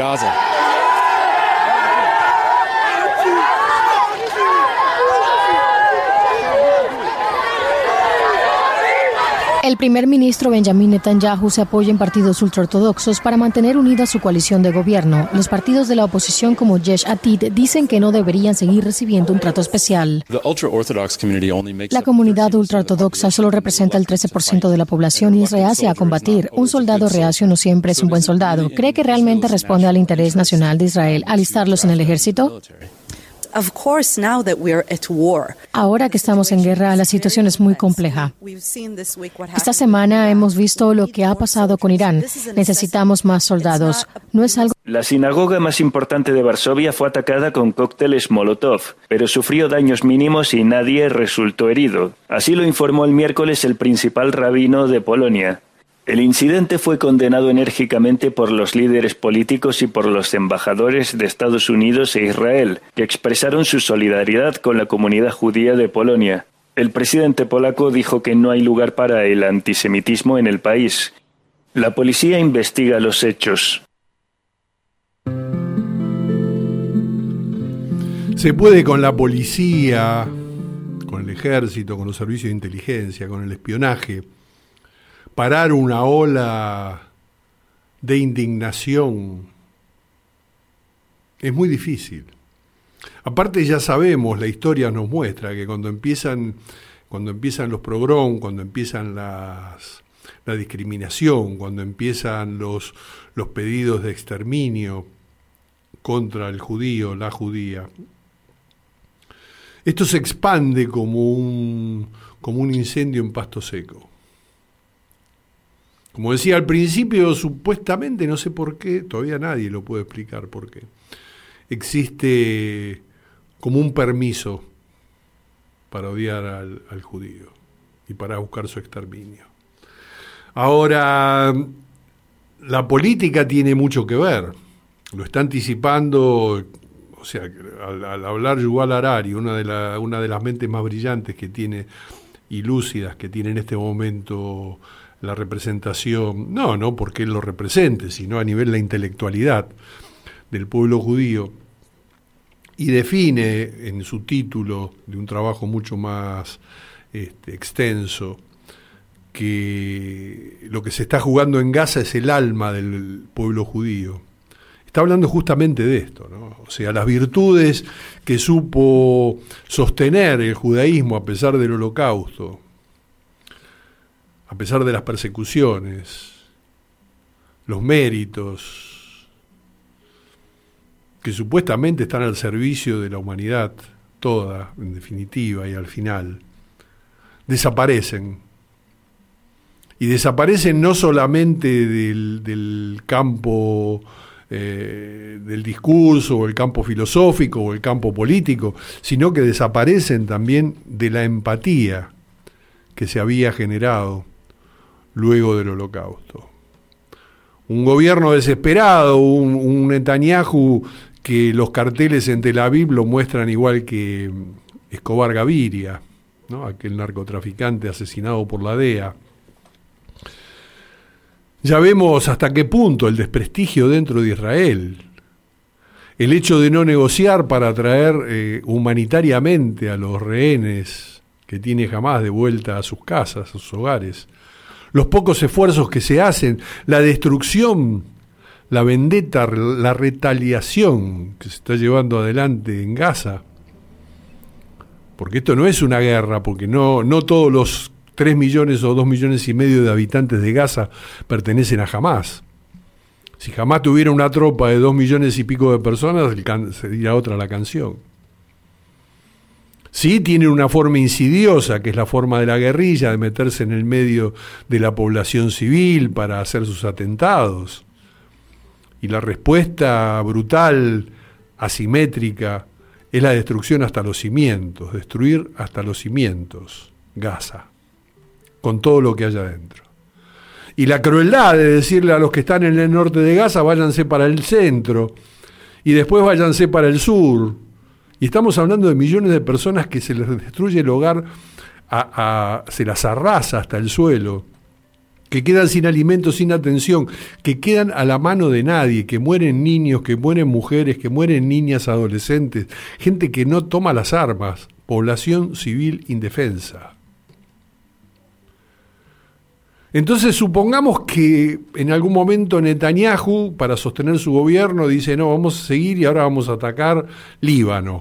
El primer ministro Benjamin Netanyahu se apoya en partidos ultraortodoxos para mantener unida su coalición de gobierno. Los partidos de la oposición como Yesh Atid dicen que no deberían seguir recibiendo un trato especial. La comunidad ultraortodoxa solo representa el 13% de la población y es reacia a combatir. Un soldado reacio no siempre es un buen soldado. ¿Cree que realmente responde al interés nacional de Israel alistarlos en el ejército? Ahora que estamos en guerra, la situación es muy compleja. Esta semana hemos visto lo que ha pasado con Irán. Necesitamos más soldados. No es algo. La sinagoga más importante de Varsovia fue atacada con cócteles Molotov, pero sufrió daños mínimos y nadie resultó herido. Así lo informó el miércoles el principal rabino de Polonia. El incidente fue condenado enérgicamente por los líderes políticos y por los embajadores de Estados Unidos e Israel, que expresaron su solidaridad con la comunidad judía de Polonia. El presidente polaco dijo que no hay lugar para el antisemitismo en el país. La policía investiga los hechos. Se puede con la policía, con el ejército, con los servicios de inteligencia, con el espionaje, parar una ola de indignación. Es muy difícil. Aparte ya sabemos, la historia nos muestra que cuando empiezan los pogrom, cuando empiezan la discriminación, cuando empiezan los pedidos de exterminio contra el judío, la judía, esto se expande como un incendio en pasto seco. Como decía al principio, supuestamente, no sé por qué, todavía nadie lo puede explicar por qué, existe como un permiso para odiar al judío y para buscar su exterminio. Ahora, la política tiene mucho que ver, lo está anticipando, o sea, al hablar Yuval Harari, una de las mentes más brillantes que tiene y lúcidas que tiene en este momento la representación, no porque él lo represente, sino a nivel de la intelectualidad del pueblo judío, y define en su título de un trabajo mucho más extenso que lo que se está jugando en Gaza es el alma del pueblo judío. Está hablando justamente de esto, ¿no? O sea, las virtudes que supo sostener el judaísmo a pesar del Holocausto, a pesar de las persecuciones, los méritos que supuestamente están al servicio de la humanidad toda, en definitiva, y al final, desaparecen. Y desaparecen no solamente del campo del discurso, o el campo filosófico, o el campo político, sino que desaparecen también de la empatía que se había generado luego del Holocausto. Un gobierno desesperado, un Netanyahu que los carteles en Tel Aviv lo muestran igual que Escobar Gaviria, ¿no? Aquel narcotraficante asesinado por la DEA. Ya vemos hasta qué punto el desprestigio dentro de Israel, el hecho de no negociar para traer humanitariamente a los rehenes que tiene Hamás de vuelta a sus casas, a sus hogares, los pocos esfuerzos que se hacen, la destrucción, la vendetta, la retaliación que se está llevando adelante en Gaza. Porque esto no es una guerra, porque no todos los 3 millones o 2 millones y medio de habitantes de Gaza pertenecen a Hamás. Si Hamás tuviera una tropa de 2 millones y pico de personas, sería otra la canción. Sí, tienen una forma insidiosa, que es la forma de la guerrilla, de meterse en el medio de la población civil para hacer sus atentados. Y la respuesta brutal, asimétrica, es la destrucción hasta los cimientos, destruir hasta los cimientos Gaza, con todo lo que haya dentro. Y la crueldad de decirle a los que están en el norte de Gaza, váyanse para el centro, y después váyanse para el sur. Y estamos hablando de millones de personas que se les destruye el hogar, se las arrasa hasta el suelo, que quedan sin alimento, sin atención, que quedan a la mano de nadie, que mueren niños, que mueren mujeres, que mueren niñas, adolescentes, gente que no toma las armas, población civil indefensa. Entonces supongamos que en algún momento Netanyahu, para sostener su gobierno, dice, no, vamos a seguir y ahora vamos a atacar Líbano.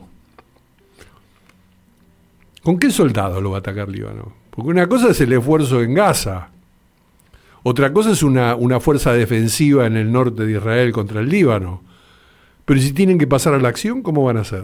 ¿Con qué soldado lo va a atacar Líbano? Porque una cosa es el esfuerzo en Gaza, otra cosa es una fuerza defensiva en el norte de Israel contra el Líbano. Pero si tienen que pasar a la acción, ¿cómo van a hacer?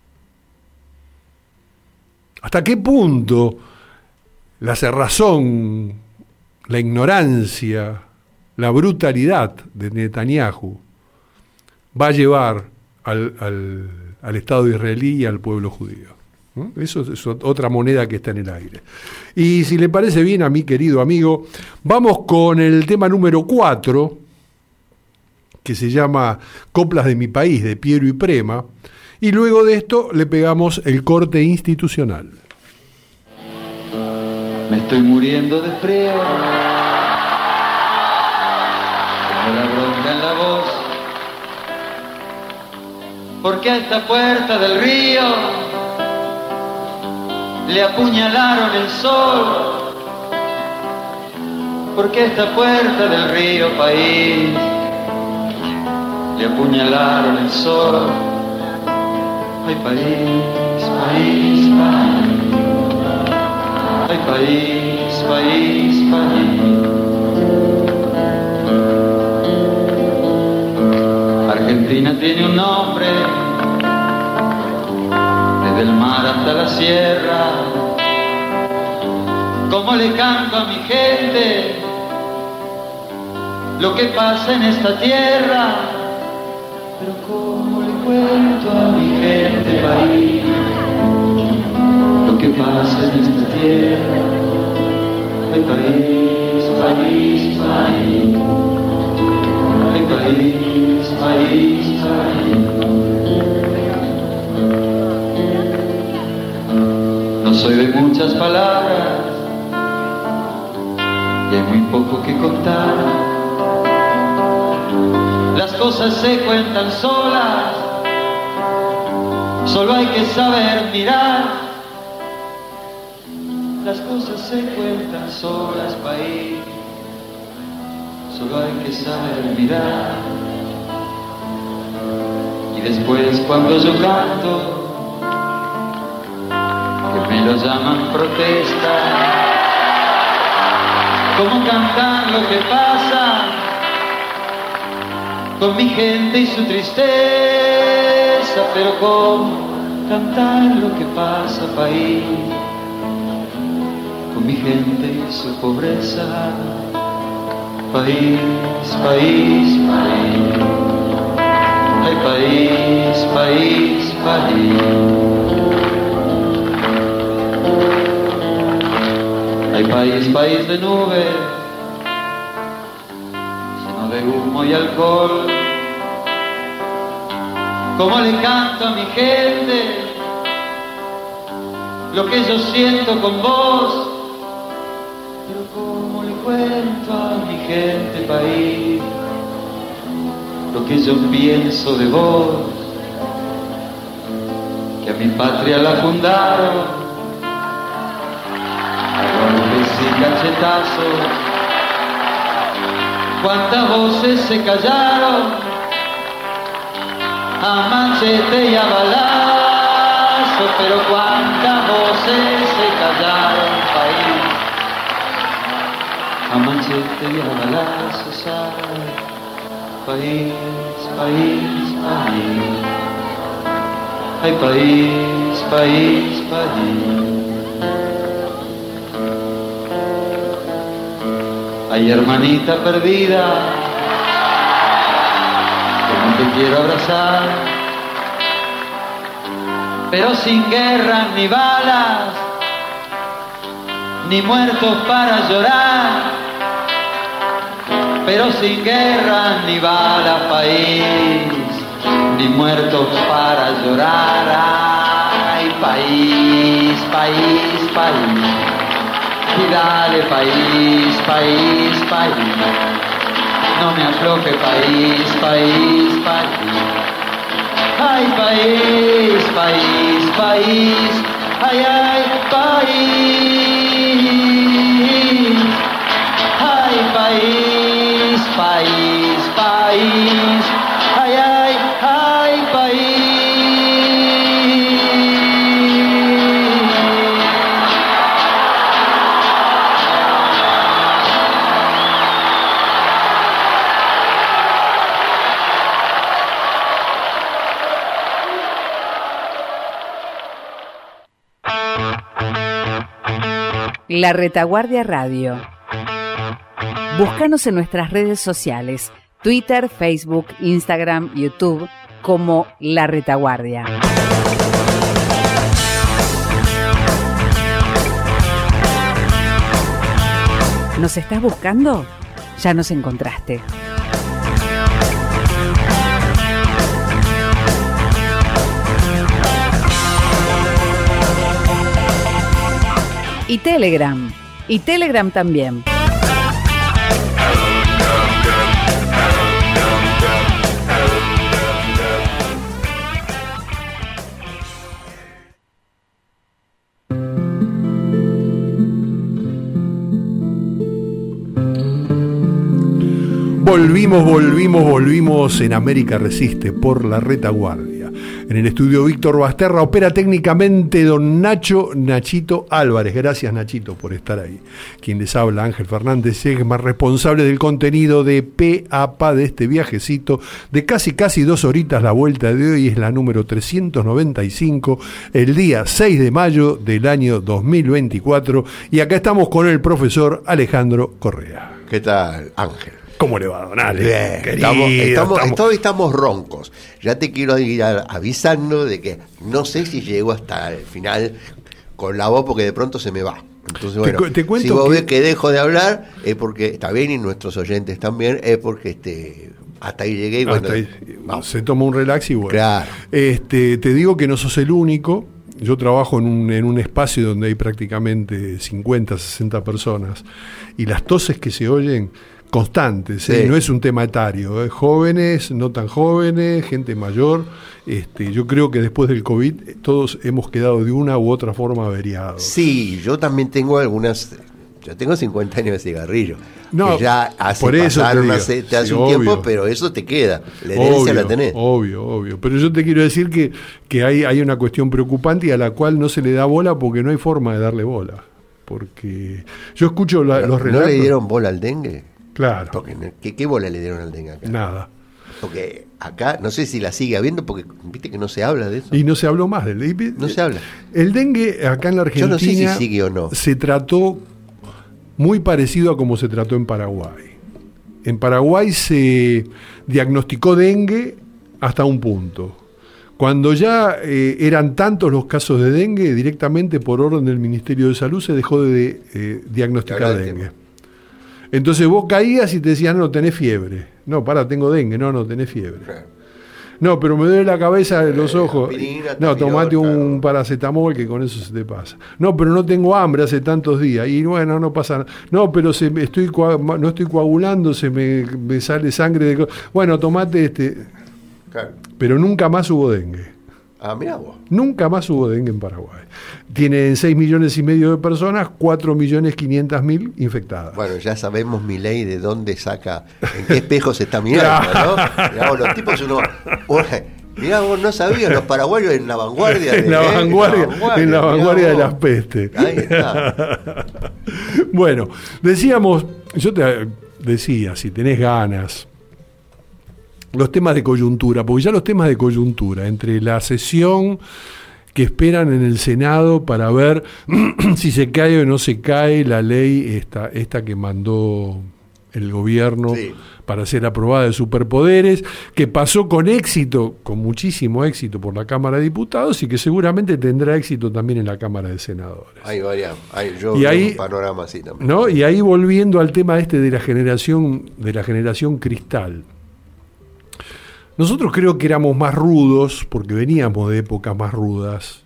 ¿Hasta qué punto la cerrazón, la ignorancia, la brutalidad de Netanyahu va a llevar al Estado israelí y al pueblo judío? ¿No? Eso es otra moneda que está en el aire. Y si le parece bien a mi querido amigo, vamos con el tema número 4, que se llama Coplas de mi país, de Piero y Prema, y luego de esto le pegamos el corte institucional. Me estoy muriendo de frío, tengo la bronca en la voz, porque a esta puerta del río le apuñalaron el sol, porque a esta puerta del río país le apuñalaron el sol. Ay, país, país, país. Ay, país, país, país. Argentina tiene un nombre, desde el mar hasta la sierra. Cómo le canto a mi gente lo que pasa en esta tierra, pero cómo le cuento a mi gente país lo que pasa en esta tierra. Ay, país, país, país. Ay, país, país, país. No soy de muchas palabras y hay muy poco que contar. Las cosas se cuentan solas, solo hay que saber mirar. Las cosas se cuentan solas, país, solo hay que saber mirar. Y después cuando yo canto, que me lo llaman protesta, cómo cantar lo que pasa con mi gente y su tristeza, pero cómo cantar lo que pasa, país, con mi gente y su pobreza. País, país, país. Ay, país, país, país. Ay, país, país de nubes, lleno de humo y alcohol. Cómo le canto a mi gente lo que yo siento con vos, pero cómo le cuento a mi gente, país, lo que yo pienso de vos, que a mi patria la fundaron a golpes y cachetazos, cuántas voces se callaron a machete y a balazo, pero cuántas voces se callaron, país, a machete y a balazo, ¿sabes? País, país, país, ay país, país, país. Ay, hermanita perdida, como te quiero abrazar, pero sin guerras ni balas, ni muertos para llorar, pero sin guerras ni balas, país, ni muertos para llorar. Ay, país, país, país. Y dale país, país, país, no me afloje país, país, país. Ay país, país, país, ay, ay, país. Ay país, país, país, ay, ay, ay, país. La Retaguardia Radio. Búscanos en nuestras redes sociales, Twitter, Facebook, Instagram, YouTube, como La Retaguardia. ¿Nos estás buscando? Ya nos encontraste. Y Telegram también. Volvimos en América Resiste por La Retaguardia. En el estudio Víctor Basterra, opera técnicamente don Nachito Álvarez. Gracias, Nachito, por estar ahí. Quien les habla, Ángel Fernández Segma, responsable del contenido de Pe a Pa de este viajecito de casi 2 horitas. La vuelta de hoy es la número 395, el día 6 de mayo del año 2024. Y acá estamos con el profesor Alejandro Correa. ¿Qué tal, Ángel? ¿Cómo le va, don Ale? Bien, estamos roncos. Ya te quiero ir avisando de que no sé si llego hasta el final con la voz porque de pronto se me va. Entonces, bueno, te cuento si vos ves que dejo de hablar es porque está bien, y nuestros oyentes también, es porque hasta ahí llegué y bueno, ahí, se toma un relax y bueno. Claro. Te digo que no sos el único. Yo trabajo en un espacio donde hay prácticamente 50, 60 personas y las toses que se oyen constantes, sí. No es un tema etario, jóvenes, no tan jóvenes, gente mayor. Yo creo que después del COVID todos hemos quedado de una u otra forma averiados. Sí, yo también tengo algunas. Yo tengo 50 años de cigarrillo. No, que ya hace por eso pasaron te hace sí, un tiempo, pero eso te queda. La herencia la tenés. Obvio. Pero yo te quiero decir que hay una cuestión preocupante y a la cual no se le da bola porque no hay forma de darle bola. Porque yo escucho los relatos. ¿No le dieron bola al dengue? Claro. Porque, ¿qué bola le dieron al dengue acá? Nada. Porque acá, no sé si la sigue habiendo, porque viste que no se habla de eso. Y no se habló más del dengue. No se habla. El dengue acá en la Argentina, yo no sé si sigue o no. Se trató muy parecido a como se trató en Paraguay. En Paraguay se diagnosticó dengue hasta un punto. Cuando ya eran tantos los casos de dengue, directamente por orden del Ministerio de Salud se dejó de diagnosticar dengue. Entonces vos caías y te decían, no, tenés fiebre. No, tengo dengue. No, tenés fiebre. Claro. No, pero me duele la cabeza, los ojos. Aspirina, no, tomate un paracetamol que con eso se te pasa. No, pero no tengo hambre hace tantos días. Y bueno, no pasa nada. No, pero no estoy coagulando, se me sale sangre. Bueno, tomate Claro. Pero nunca más hubo dengue. Ah, mirá vos. Nunca más hubo dengue en Paraguay. Tienen 6,5 millones de personas, 4,500,000 infectadas. Bueno, ya sabemos Milei de dónde saca, en qué espejo se está mirando, ¿no? Mirá vos, los tipos mirá vos, no sabías, los paraguayos en la vanguardia. En la vanguardia de las pestes. Ahí está. Bueno, decíamos, yo te decía, si tenés ganas, los temas de coyuntura, porque ya los temas de coyuntura, entre la sesión que esperan en el Senado para ver si se cae o no se cae la ley esta que mandó el gobierno para ser aprobada de superpoderes, que pasó con éxito, con muchísimo éxito por la Cámara de Diputados y que seguramente tendrá éxito también en la Cámara de Senadores. Yo veo un panorama así también. ¿No? Y ahí volviendo al tema de la generación cristal. Nosotros creo que éramos más rudos, porque veníamos de épocas más rudas,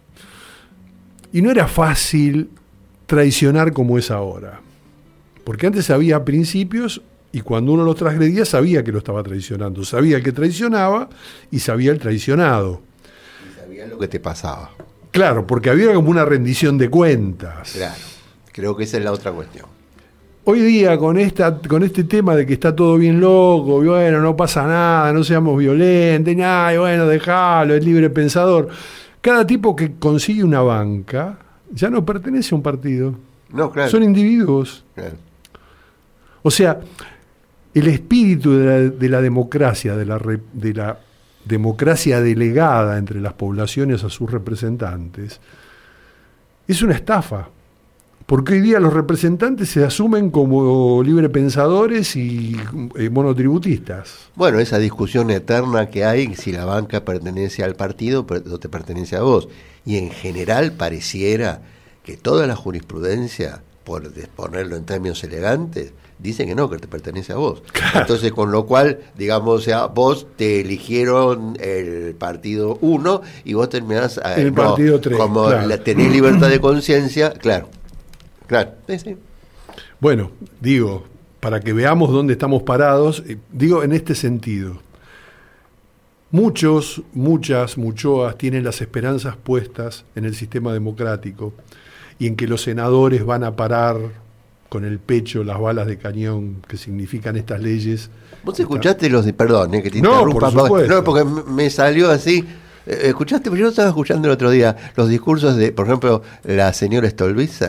y no era fácil traicionar como es ahora. Porque antes había principios, y cuando uno los transgredía sabía que lo estaba traicionando. Sabía el que traicionaba y sabía el traicionado. Y sabía lo que te pasaba. Claro, porque había como una rendición de cuentas. Claro, creo que esa es la otra cuestión. Hoy día, con este tema de que está todo bien loco, y bueno, no pasa nada, no seamos violentos, y bueno, dejalo, es libre pensador. Cada tipo que consigue una banca ya no pertenece a un partido. No, claro. Son individuos. Claro. O sea, el espíritu de la democracia, de la democracia delegada entre las poblaciones a sus representantes, es una estafa. Porque hoy día los representantes se asumen como librepensadores y monotributistas. Bueno, esa discusión eterna que hay, si la banca pertenece al partido o te pertenece a vos. Y en general pareciera que toda la jurisprudencia, por ponerlo en términos elegantes, dice que no, que te pertenece a vos. Claro. Entonces, con lo cual, digamos, o sea, vos te eligieron el partido 1 y vos terminás el partido 3. Como tenés libertad de conciencia, claro. Claro, sí. Bueno, digo, para que veamos dónde estamos parados, digo en este sentido. Muchas muchoas tienen las esperanzas puestas en el sistema democrático y en que los senadores van a parar con el pecho las balas de cañón que significan estas leyes. ¿Vos escuchaste perdón, que te interrumpa? No, porque me salió así. ¿Escuchaste? Yo estaba escuchando el otro día los discursos de, por ejemplo, la señora Stolbizer,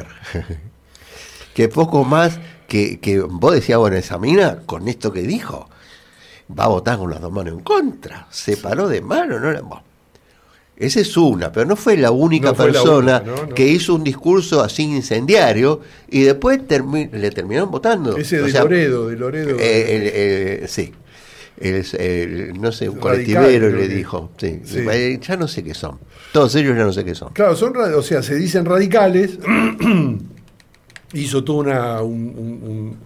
que poco más que vos decías, bueno, esa mina, con esto que dijo, va a votar con las dos manos en contra, se paró de mano, ¿no? Bueno, esa es una, pero no fue la única persona que hizo un discurso así incendiario y después le terminaron votando. Ese de Loredo. Sí. No sé, un colectivero le dijo. Sí. Ya no sé qué son. Todos ellos ya no sé qué son. Claro, se dicen radicales. Hizo todo un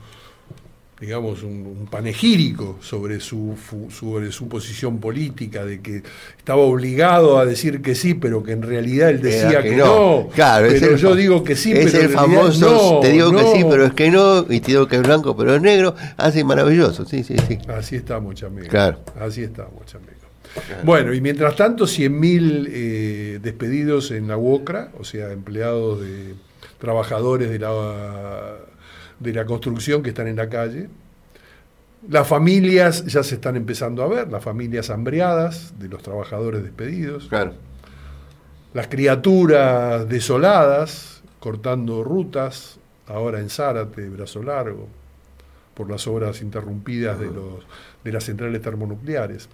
panegírico sobre su posición política, de que estaba obligado a decir que sí, pero que en realidad él decía que no. Claro, pero yo digo que sí, es pero el famoso, te digo que sí, pero es que no, y te digo que es blanco, pero es negro. Así maravilloso, sí. Así estamos, Chamigo. Claro. Así estamos, Chamigo. Claro. Bueno, y mientras tanto, 100.000 despedidos en la UOCRA, o sea, empleados trabajadores de la construcción que están en la calle. Las familias ya se están empezando a ver, las familias hambreadas de los trabajadores despedidos. Claro. Las criaturas desoladas, cortando rutas, ahora en Zárate, Brazo Largo, por las obras interrumpidas de las centrales termonucleares.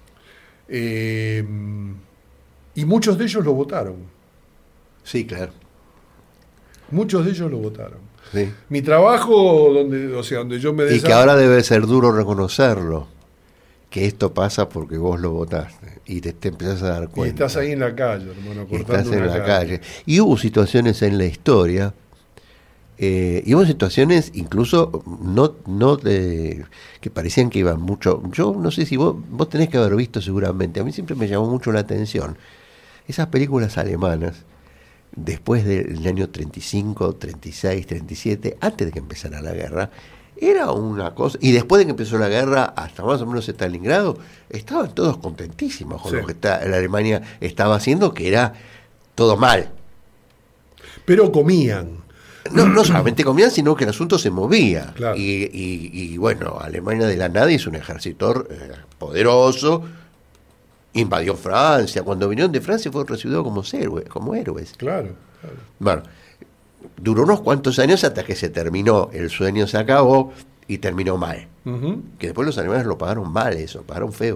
Y muchos de ellos lo votaron. Sí, claro. Muchos de ellos lo votaron. Sí. Mi trabajo, donde yo me y que ahora debe ser duro reconocerlo, que esto pasa porque vos lo votaste y te empezás a dar cuenta. Y estás ahí en la calle, hermano, cortando estás en la calle. Y hubo situaciones en la historia, y hubo situaciones incluso que parecían que iban mucho. Yo no sé si vos tenés que haber visto seguramente, a mí siempre me llamó mucho la atención esas películas alemanas después del año 35, 36, 37, antes de que empezara la guerra, Era una cosa. Y después de que empezó la guerra, hasta más o menos Stalingrado, estaban todos contentísimos con lo que la Alemania estaba haciendo, que era todo mal. Pero comían. No solamente comían, sino que el asunto se movía. Claro. Y bueno, Alemania de la nada hizo un ejército poderoso, invadió Francia. Cuando vinieron de Francia fueron recibidos como héroes. Claro. Bueno, duró unos cuantos años hasta que se terminó, el sueño se acabó y terminó mal. Que después los alemanes lo pagaron mal, eso, pagaron feo.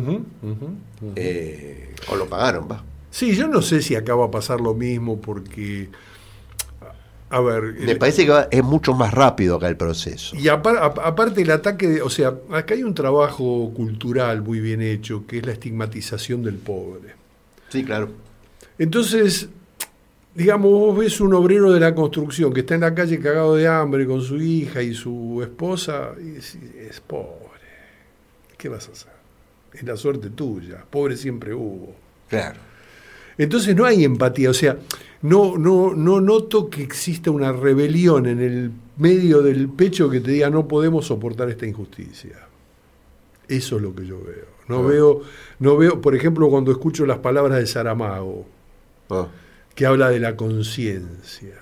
O lo pagaron, va. Sí, yo no sé si acá va a pasar lo mismo porque... A ver, me parece que es mucho más rápido acá el proceso. Y aparte el ataque, o sea, acá hay un trabajo cultural muy bien hecho, que es la estigmatización del pobre. Sí, claro. Entonces, digamos, vos ves un obrero de la construcción que está en la calle cagado de hambre con su hija y su esposa, y es pobre. ¿Qué vas a hacer? Es la suerte tuya. Pobre siempre hubo. Claro. Entonces no hay empatía, o sea, no noto que exista una rebelión en el medio del pecho que te diga no podemos soportar esta injusticia. Eso es lo que yo veo. No veo, por ejemplo, cuando escucho las palabras de Saramago, que habla de la conciencia.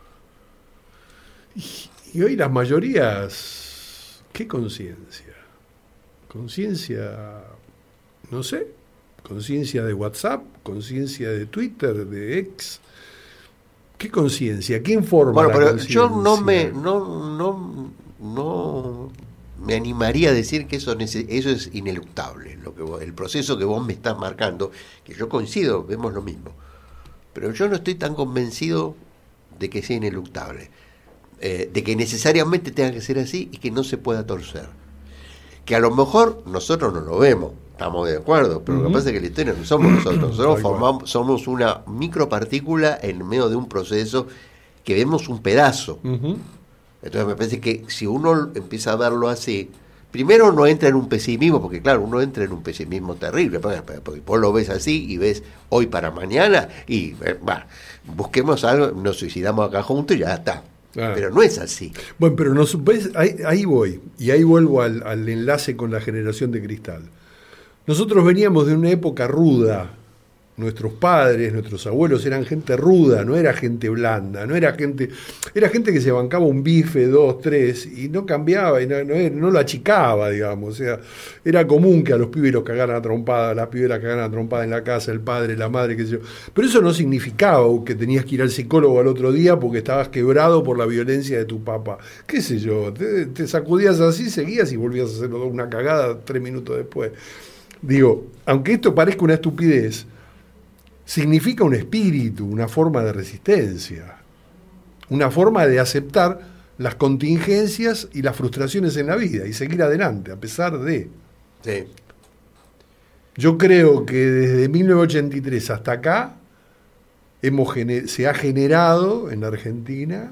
Y hoy las mayorías, ¿qué conciencia? Conciencia, no sé. Conciencia de WhatsApp, conciencia de Twitter, de X. ¿Qué conciencia? ¿Quién forma la conciencia? Yo no me animaría a decir que eso es ineluctable. El proceso que vos me estás marcando, que yo coincido, vemos lo mismo. Pero yo no estoy tan convencido de que sea ineluctable. De que necesariamente tenga que ser así y que no se pueda torcer. Que a lo mejor nosotros no lo vemos. Estamos de acuerdo, pero lo que pasa es que la historia no somos nosotros. Nosotros somos una micropartícula en medio de un proceso que vemos un pedazo. Entonces me parece que si uno empieza a verlo así, primero no entra en un pesimismo, porque claro, uno entra en un pesimismo terrible, porque vos lo ves así y ves hoy para mañana y busquemos algo, nos suicidamos acá juntos y ya está. Pero no es así. Bueno, pero ¿ves? Ahí voy, y ahí vuelvo al enlace con la generación de cristal. Nosotros veníamos de una época ruda. Nuestros padres, nuestros abuelos eran gente ruda, no era gente blanda, era gente que se bancaba un bife, 2, 3, y no cambiaba, y no lo achicaba, digamos. O sea, era común que a los pibes los cagaran a trompada, a las pibes las cagaran a trompada en la casa, el padre, la madre, qué sé yo. Pero eso no significaba que tenías que ir al psicólogo al otro día porque estabas quebrado por la violencia de tu papá. Qué sé yo, te sacudías así, seguías y volvías a hacer una cagada 3 minutos después. Digo, aunque esto parezca una estupidez, significa un espíritu, una forma de resistencia, una forma de aceptar las contingencias y las frustraciones en la vida y seguir adelante, a pesar de... Sí. Yo creo que desde 1983 hasta acá se ha generado en la Argentina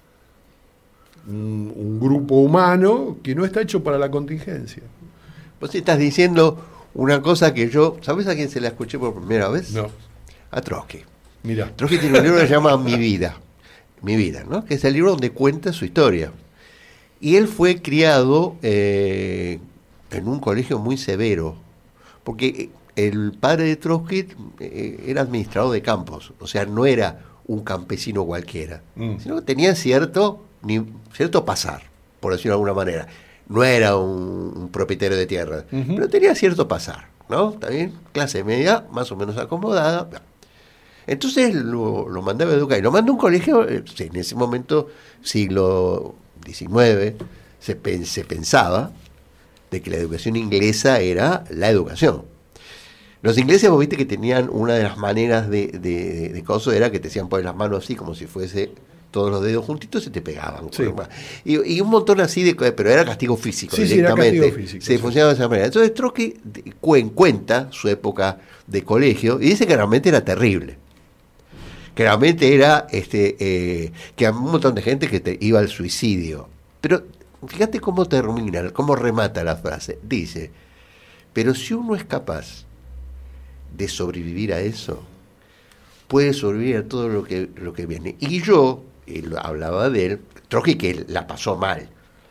un grupo humano que no está hecho para la contingencia. Vos estás diciendo una cosa que yo... ¿Sabés a quién se la escuché por primera vez? No. A Trotsky. Mira. Trotsky tiene un libro que se llama Mi vida, ¿no? Que es el libro donde cuenta su historia. Y él fue criado en un colegio muy severo, porque el padre de Trotsky era administrador de campos, o sea, no era un campesino cualquiera, sino que tenía cierto pasar, por decirlo de alguna manera. No era un propietario de tierra, pero tenía cierto pasar, ¿no? También clase media, más o menos acomodada. Entonces lo mandaba a educar, y lo mandó a un colegio, en ese momento, siglo XIX, se pensaba de que la educación inglesa era la educación. Los ingleses, vos viste que tenían una de las maneras de coso, era que te hacían poner las manos así, como si fuese todos los dedos juntitos y te pegaban. Sí. Y un montón así pero era castigo físico, sí, directamente. Sí, era castigo físico, se funcionaba de esa manera. Entonces Trotsky cuenta su época de colegio y dice que realmente era terrible. Que realmente era que había un montón de gente que iba al suicidio. Pero fíjate cómo termina, cómo remata la frase. Dice, pero si uno es capaz de sobrevivir a eso, puede sobrevivir a todo lo que viene. Y yo, él hablaba de él, Trotsky, que la pasó mal,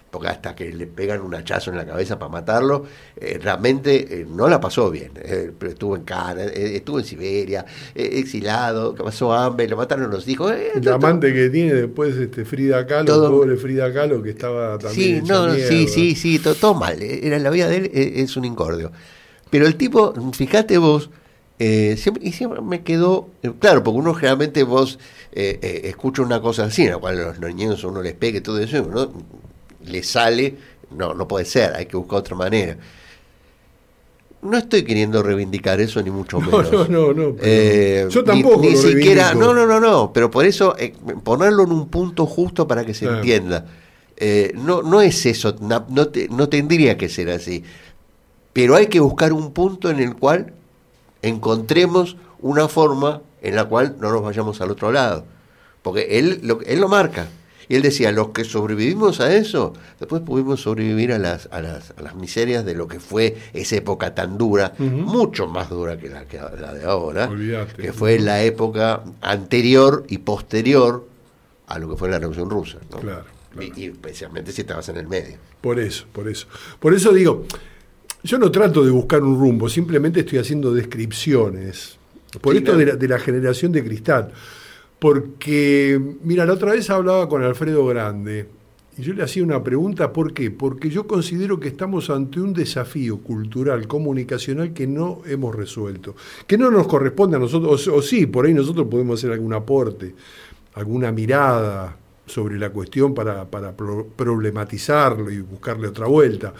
porque hasta que le pegan un hachazo en la cabeza para matarlo, realmente no la pasó bien. Pero estuvo en Cana, estuvo en Siberia, exilado, pasó hambre, lo mataron los hijos. La amante que tiene después Frida Kahlo, pobre Frida Kahlo, que estaba también sí, todo mal. Era la vida de él, es un incordio. Pero el tipo, fíjate vos, siempre me quedó claro, porque uno generalmente vos escucha una cosa así, en la cual los niños uno les pegue todo eso, uno le sale, no puede ser, hay que buscar otra manera. No estoy queriendo reivindicar eso, ni mucho menos. No. Yo tampoco ni lo siquiera. reivindico. No. Pero por eso ponerlo en un punto justo para que se entienda. No es eso. No tendría que ser así. Pero hay que buscar un punto en el cual encontremos una forma en la cual no nos vayamos al otro lado. Porque él lo marca. Y él decía, los que sobrevivimos a eso, después pudimos sobrevivir a las miserias de lo que fue esa época tan dura, mucho más dura que la de ahora, Olvídate, que fue la época anterior y posterior a lo que fue la Revolución Rusa, ¿no? Claro. Y especialmente si estabas en el medio. Por eso digo, yo no trato de buscar un rumbo, simplemente estoy haciendo descripciones. Por esto claro. de la generación de cristal. Porque, mira, la otra vez hablaba con Alfredo Grande y yo le hacía una pregunta, ¿por qué? Porque yo considero que estamos ante un desafío cultural, comunicacional que no hemos resuelto, que no nos corresponde a nosotros, o sí, por ahí nosotros podemos hacer algún aporte, alguna mirada sobre la cuestión para problematizarlo y buscarle otra vuelta.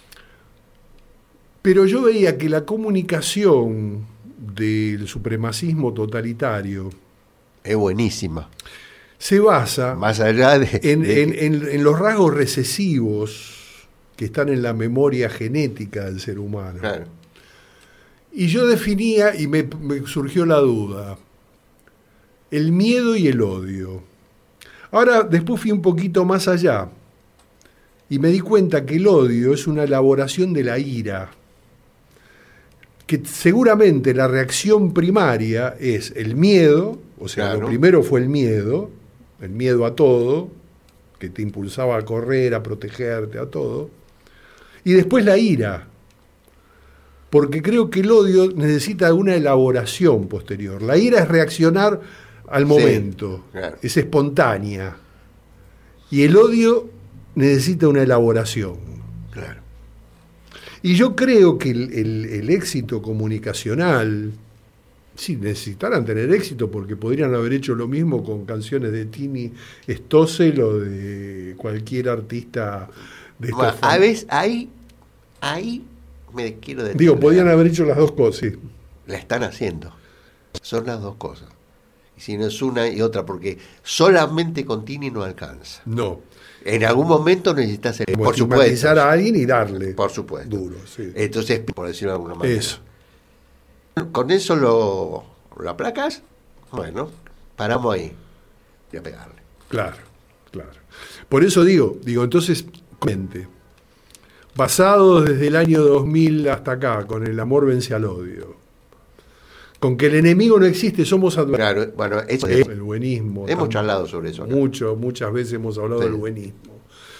Pero yo veía que la comunicación del supremacismo totalitario es buenísima. Se basa más allá en los rasgos recesivos que están en la memoria genética del ser humano. Claro. Y yo definía, y me surgió la duda, el miedo y el odio. Ahora, después fui un poquito más allá y me di cuenta que el odio es una elaboración de la ira, que seguramente la reacción primaria es el miedo, o sea, claro. Lo primero fue el miedo a todo, que te impulsaba a correr, a protegerte, a todo, y después la ira, porque creo que el odio necesita una elaboración posterior. La ira es reaccionar al momento, sí, claro. Es espontánea, y el odio necesita una elaboración. Claro. Y yo creo que el éxito comunicacional, sí, necesitarán tener éxito porque podrían haber hecho lo mismo con canciones de Tini Stossel o de cualquier artista de estos. A veces ahí me quiero detener. Digo, podrían haber hecho las dos cosas, sí. La están haciendo. Son las dos cosas. Y si no es una y otra, porque solamente con Tini no alcanza. No. En algún momento necesitas por supuesto a alguien y darle. Por supuesto. Duro, sí. Entonces, por decirlo de alguna manera. Eso. Con eso lo aplacas, bueno, paramos ahí y a pegarle. Claro. Por eso digo, entonces, basado desde el año 2000 hasta acá, con el amor vence al odio, con que el enemigo no existe, somos adversarios. Claro, bueno, eso es el buenismo. Hemos charlado sobre eso. Muchas veces hemos hablado del buenismo.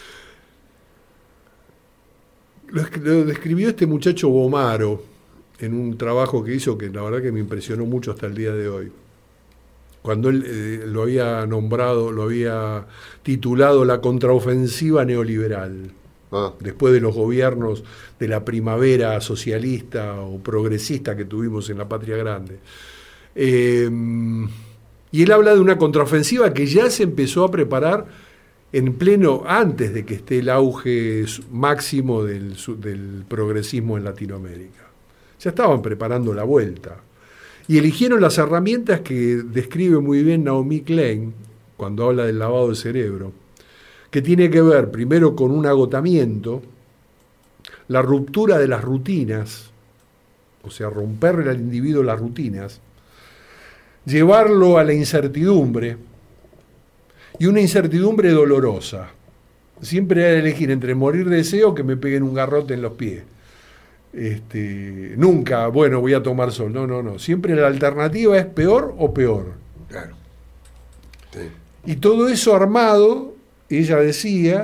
Lo describió este muchacho Bomaro en un trabajo que hizo que la verdad que me impresionó mucho hasta el día de hoy. Cuando él lo había nombrado, lo había titulado La contraofensiva neoliberal. Después de los gobiernos de la primavera socialista o progresista que tuvimos en la Patria Grande. Y él habla de una contraofensiva que ya se empezó a preparar en pleno, antes de que esté el auge máximo del progresismo en Latinoamérica. Ya estaban preparando la vuelta. Y eligieron las herramientas que describe muy bien Naomi Klein cuando habla del lavado de cerebro, que tiene que ver primero con un agotamiento, la ruptura de las rutinas, o sea, romperle al individuo las rutinas, llevarlo a la incertidumbre, y una incertidumbre dolorosa. Siempre hay que elegir entre morir de deseo o que me peguen un garrote en los pies. Nunca, bueno, voy a tomar sol. No. Siempre la alternativa es peor o peor. Claro. Sí. Y todo eso armado, ella decía,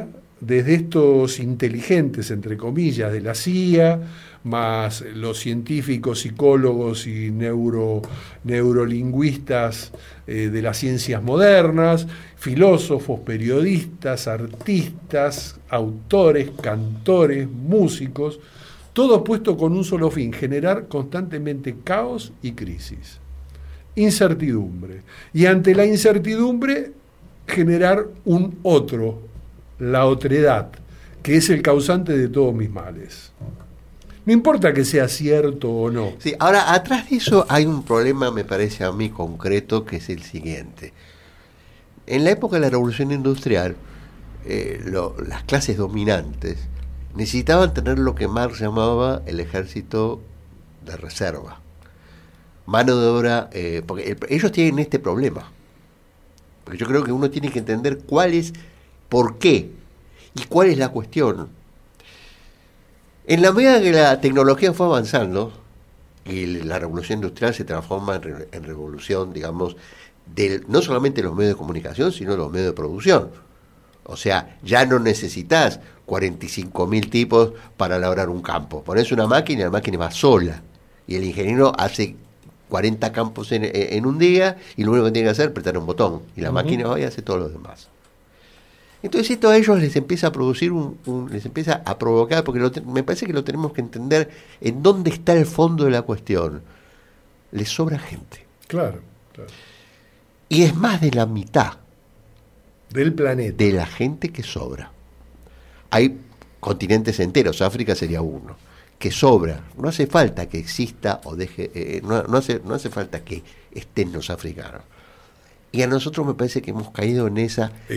desde estos inteligentes, entre comillas, de la CIA, más los científicos, psicólogos y neurolingüistas de las ciencias modernas, filósofos, periodistas, artistas, autores, cantores, músicos, todo puesto con un solo fin: generar constantemente caos y crisis, incertidumbre, y ante la incertidumbre generar un otro, la otredad, que es el causante de todos mis males. No importa que sea cierto o no. Sí, ahora, atrás de eso hay un problema, me parece a mí, concreto, que es el siguiente. En la época de la Revolución Industrial, las clases dominantes necesitaban tener lo que Marx llamaba el ejército de reserva. Mano de obra, porque ellos tienen este problema. Porque yo creo que uno tiene que entender por qué y cuál es la cuestión. En la medida que la tecnología fue avanzando y la revolución industrial se transforma en revolución, digamos, no solamente de los medios de comunicación, sino de los medios de producción. O sea, ya no necesitas 45.000 tipos para labrar un campo. Pones una máquina y la máquina va sola. Y el ingeniero hace 40 campos en un día y lo único que tiene que hacer es apretar un botón. Y la máquina va y hace todo lo demás. Entonces esto a ellos les empieza a producir les empieza a provocar, porque me parece que lo tenemos que entender en dónde está el fondo de la cuestión. Les sobra gente. Claro. Y es más de la mitad del planeta de la gente que sobra. Hay continentes enteros, África sería uno, que sobra. No hace falta que exista o deje, no hace falta que estén los africanos. Y a nosotros me parece que hemos caído en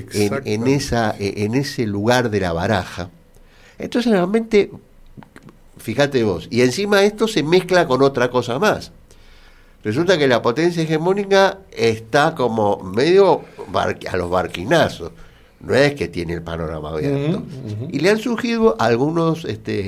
ese lugar de la baraja. Entonces realmente, fíjate vos, y encima esto se mezcla con otra cosa más. Resulta que la potencia hegemónica está como medio a los barquinazos. No es que tiene el panorama abierto. Y le han surgido algunos,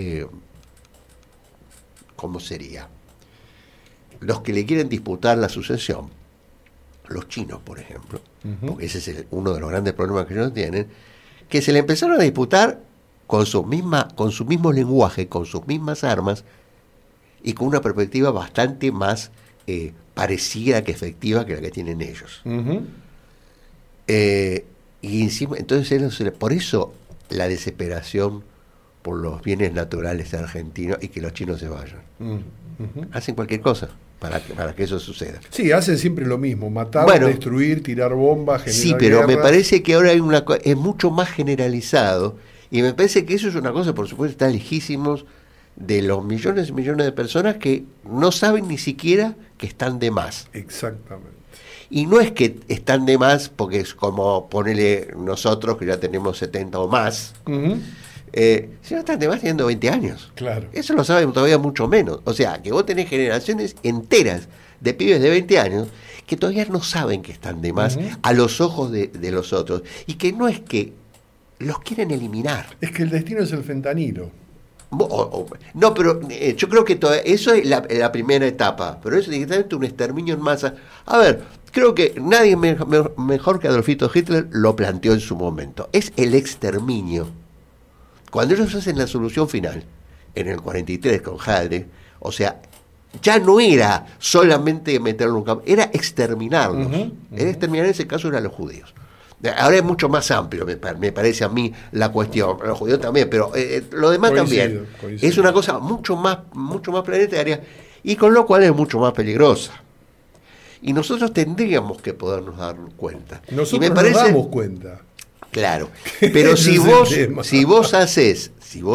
¿cómo sería? Los que le quieren disputar la sucesión. Los chinos, por ejemplo, porque ese es uno de los grandes problemas que ellos tienen, que se le empezaron a disputar con su mismo lenguaje, con sus mismas armas, y con una perspectiva bastante más parecida que efectiva que la que tienen ellos. Y encima, entonces, por eso la desesperación por los bienes naturales argentinos y que los chinos se vayan. Hacen cualquier cosa para que eso suceda. Sí, hacen siempre lo mismo: matar, destruir, tirar bombas, generar Sí, pero guerras. Me parece que ahora es mucho más generalizado, y me parece que eso es una cosa, por supuesto, está lejísimos de los millones y millones de personas que no saben ni siquiera que están de más. Exactamente. Y no es que están de más porque es como ponele nosotros que ya tenemos 70 o más, si no están de más teniendo 20 años. Claro. Eso lo saben todavía mucho menos. O sea, que vos tenés generaciones enteras de pibes de 20 años que todavía no saben que están de más a los ojos de los otros. Y que no es que los quieren eliminar. Es que el destino es el fentanilo. No, pero yo creo que eso es la primera etapa, pero es directamente un exterminio en masa. A ver, creo que nadie mejor que Adolfito Hitler lo planteó en su momento. Es el exterminio. Cuando ellos hacen la solución final, en el 43 con Halde, o sea, ya no era solamente meterlo en un campo, era exterminarlos. Era exterminar, en ese caso, eran los judíos. Ahora es mucho más amplio, me parece a mí, la cuestión. Los judíos también, pero lo demás también. Es una cosa mucho más planetaria, y con lo cual es mucho más peligrosa. Y nosotros tendríamos que podernos dar cuenta. Nosotros nos damos cuenta. Claro, pero si vos haces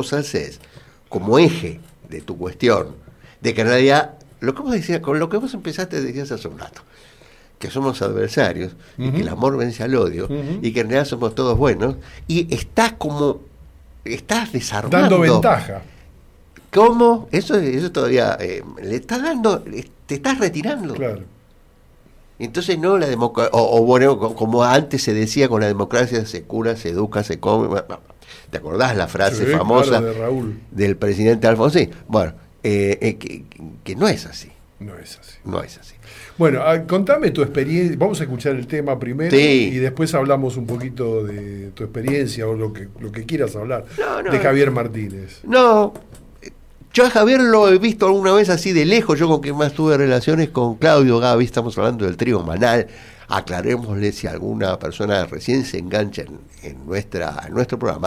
como eje de tu cuestión, de que en realidad, con lo que vos empezaste decías hace un rato, que somos adversarios, y que el amor vence al odio, y que en realidad somos todos buenos, y estás desarmando. Dando ventaja. ¿Cómo? Eso todavía le estás dando, te estás retirando. Claro. Entonces no la democracia, bueno, como antes se decía, con la democracia se cura, se educa, se come. ¿Te acordás la frase famosa de Raúl, del presidente Alfonsín? Bueno, que no es así. No es así. No es así. Bueno, contame tu experiencia. Vamos a escuchar el tema primero y después hablamos un poquito de tu experiencia o lo que quieras hablar de Javier Martínez. No, yo a Javier lo he visto alguna vez así de lejos. Yo con quien más tuve relaciones con Claudio Gavi. Estamos hablando del trío Manal. Aclarémosle si alguna persona recién se engancha en nuestro programa.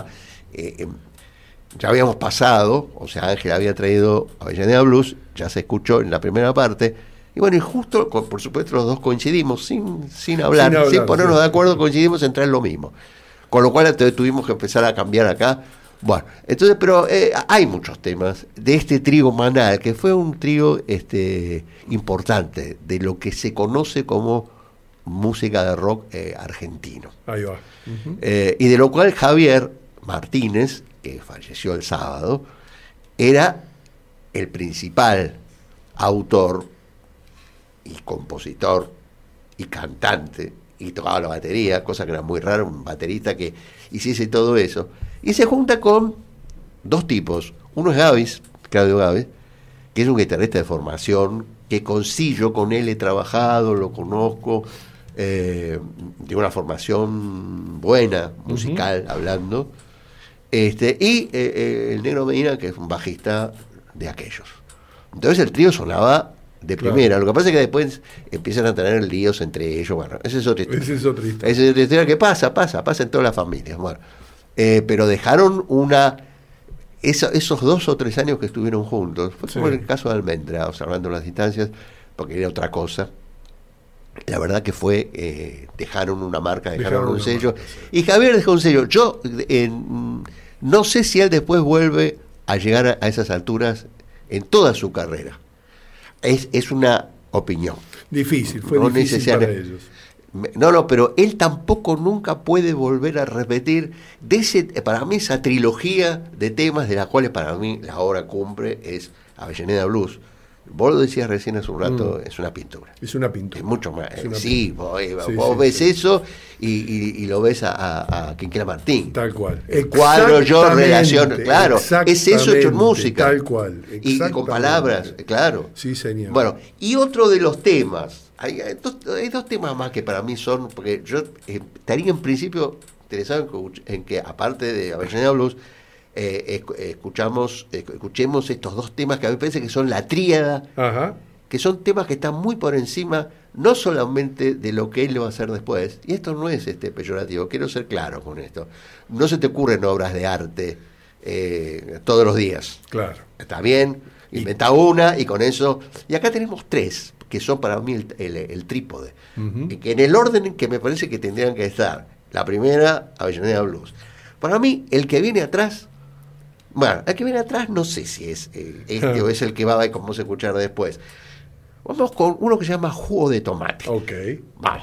Ya habíamos pasado, o sea, Ángel había traído Avellaneda Blues, ya se escuchó en la primera parte, y bueno, y justo, por supuesto, los dos coincidimos, sin hablar, sin ponernos de acuerdo, coincidimos en traer lo mismo. Con lo cual tuvimos que empezar a cambiar acá. Bueno, entonces, pero hay muchos temas de este trío Manal, que fue un trío importante, de lo que se conoce como música de rock argentino. Ahí va. Uh-huh. Y de lo cual Javier Martínez, que falleció el sábado, era el principal autor y compositor y cantante, y tocaba la batería, cosa que era muy rara, un baterista que hiciese todo eso, y se junta con dos tipos. Uno es Gavis, Claudio Gavis, que es un guitarrista de formación, que yo con él he trabajado, lo conozco, de una formación buena, musical, hablando, y el Negro Medina, que es un bajista de aquellos. Entonces el trío sonaba de primera. Lo que pasa es que después empiezan a tener líos entre ellos. Bueno, esa es otra historia. Esa es otra historia que pasa en todas las familias. Bueno, pero dejaron esos 2 o 3 años que estuvieron juntos. Fue como el caso de Almendra, observando las distancias, porque era otra cosa. La verdad que fue, dejaron una marca, dejaron un sello. Y Javier dejó un sello. Yo no sé si él después vuelve a llegar a esas alturas en toda su carrera. Es una opinión. Difícil, fue difícil para ellos. No, pero él tampoco nunca puede volver a repetir para mí esa trilogía de temas de las cuales para mí la obra cumbre es Avellaneda Blues. Vos lo decías recién hace un rato, es una pintura. Es una pintura. Es mucho más. Sí, vos ves eso y lo ves a Quinquela Martín. Tal cual. El cuadro, yo relaciono. Claro, es eso hecho en música. Tal cual. Y con palabras, claro. Sí, señor. Bueno, y otro de los temas, hay dos temas más que para mí son, porque yo estaría en principio interesado en que aparte de Avellaneda Blues, escuchemos estos dos temas que a mí me parece que son la tríada, que son temas que están muy por encima no solamente de lo que él le va a hacer después, y esto no es peyorativo, quiero ser claro con esto, no se te ocurren obras de arte todos los días, claro, está bien, inventa una y con eso, y acá tenemos 3 que son para mí el trípode, que en el orden que me parece que tendrían que estar. La primera, Avellaneda Blues. Para mí, el que viene atrás, bueno, el que viene atrás no sé si es o es el que va a como vamos a escuchar después. Vamos con uno que se llama Jugo de Tomate. Ok. Vamos.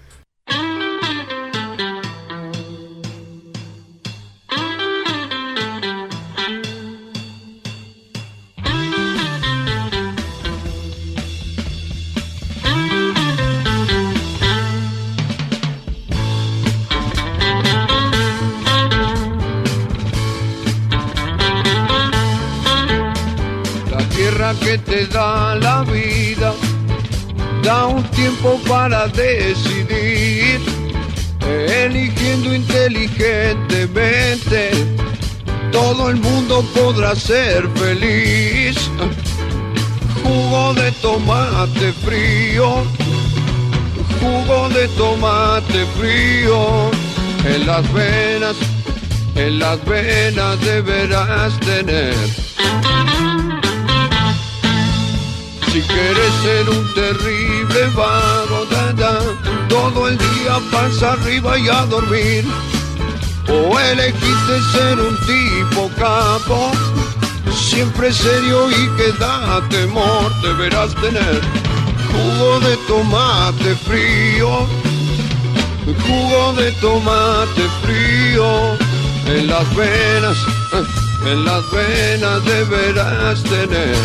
Que te da la vida, da un tiempo para decidir, eligiendo inteligentemente, todo el mundo podrá ser feliz. Jugo de tomate frío, jugo de tomate frío, en las venas deberás tener. Si quieres ser un terrible vago, todo el día pasa arriba y a dormir, o elegiste ser un tipo capo, siempre serio y que da temor, deberás tener jugo de tomate frío, jugo de tomate frío, en las venas deberás tener.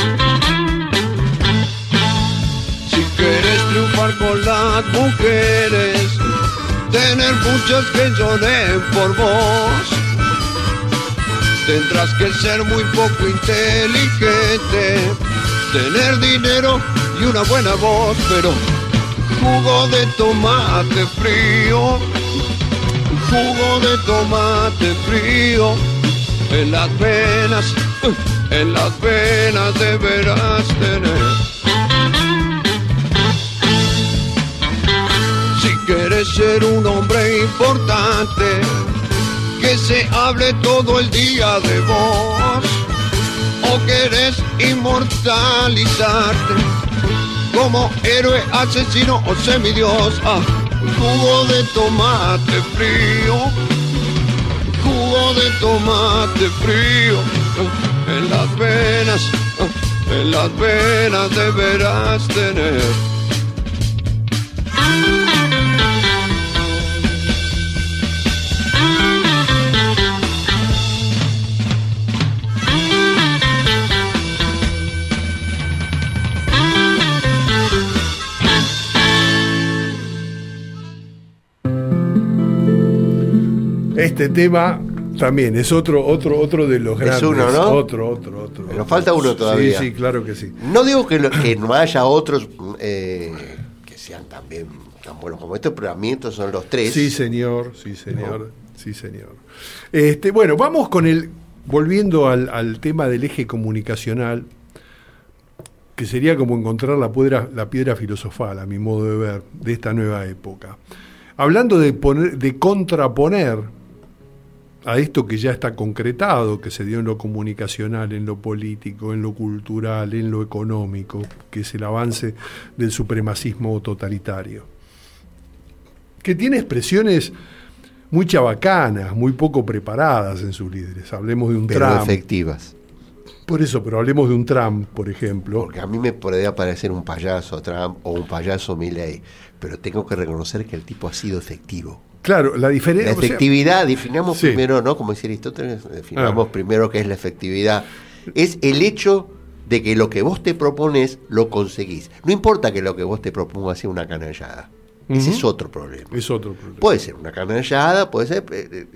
Quieres triunfar con las mujeres, tener muchas que lloren por vos, tendrás que ser muy poco inteligente, tener dinero y una buena voz, pero jugo de tomate frío, jugo de tomate frío, en las venas deberás tener. Si quieres ser un hombre importante, que se hable todo el día de vos, o querés inmortalizarte como héroe, asesino o semidios. Jugo de tomate frío, jugo de tomate frío, en las venas deberás tener. Este tema también es otro de los grandes. Es uno, ¿no? Otro. Nos falta uno todavía. Sí, claro que sí. No digo que no haya otros que sean también tan buenos como estos, pero a mí estos son los tres. Sí, señor. Bueno, vamos con volviendo al tema del eje comunicacional, que sería como encontrar la piedra filosofal, a mi modo de ver, de esta nueva época. Hablando de contraponer a esto que ya está concretado, que se dio en lo comunicacional, en lo político, en lo cultural, en lo económico, que es el avance del supremacismo totalitario, que tiene expresiones muy chabacanas, muy poco preparadas en sus líderes. Hablemos de un pero Trump. Efectivas. Por eso, pero hablemos de un Trump, por ejemplo. Porque a mí me podría parecer un payaso Trump o un payaso Milei, pero tengo que reconocer que el tipo ha sido efectivo. Claro, la diferencia. La efectividad, definamos primero, ¿no? Como decía Aristóteles, definamos primero qué es la efectividad. Es el hecho de que lo que vos te propones lo conseguís. No importa que lo que vos te propongas sea una canallada. Ese es otro problema. Puede ser una canallada, puede ser.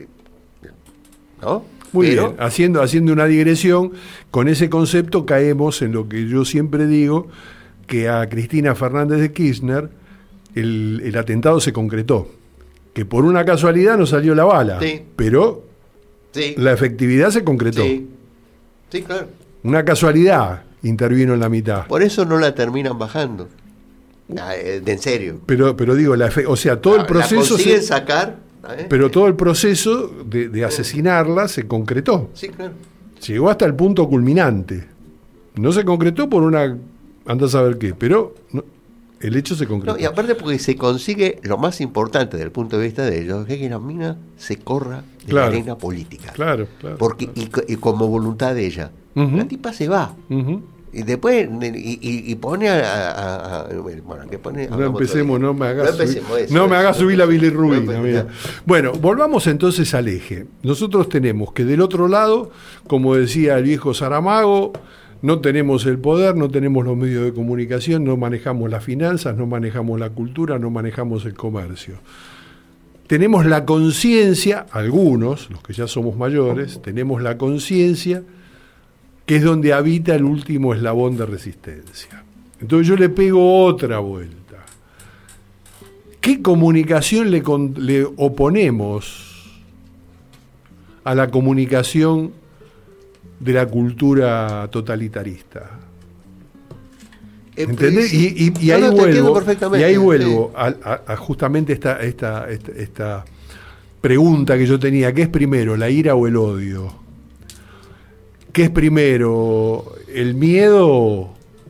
¿No? Muy bien, haciendo una digresión, con ese concepto caemos en lo que yo siempre digo, que a Cristina Fernández de Kirchner el atentado se concretó. Que por una casualidad no salió la bala, pero la efectividad se concretó. Sí, claro. Una casualidad intervino en la mitad. Por eso no la terminan bajando. En serio. Pero digo, o sea, todo el proceso... La consiguen sacar... Pero todo el proceso de asesinarla se concretó. Sí, claro. Llegó hasta el punto culminante. No se concretó por una... Anda a saber qué, pero... El hecho se concretó. Y aparte porque se consigue lo más importante desde el punto de vista de ellos, que la mina se corra de la arena política. Claro. Porque y como voluntad de ella. La tipa se va. Y después y pone bueno, que pone... No empecemos, no me hagas subir la bilirrubina. Bueno, volvamos entonces al eje. Nosotros tenemos que del otro lado, como decía el viejo Saramago, no tenemos el poder, no tenemos los medios de comunicación, no manejamos las finanzas, no manejamos la cultura, no manejamos el comercio. Tenemos la conciencia, algunos, los que ya somos mayores, tenemos la conciencia, que es donde habita el último eslabón de resistencia. Entonces yo le pego otra vuelta. ¿Qué comunicación le oponemos a la comunicación de la cultura totalitarista? ¿Entendés? Y ahí vuelvo a justamente esta pregunta que yo tenía: ¿qué es primero, la ira o el odio? ¿Qué es primero, el miedo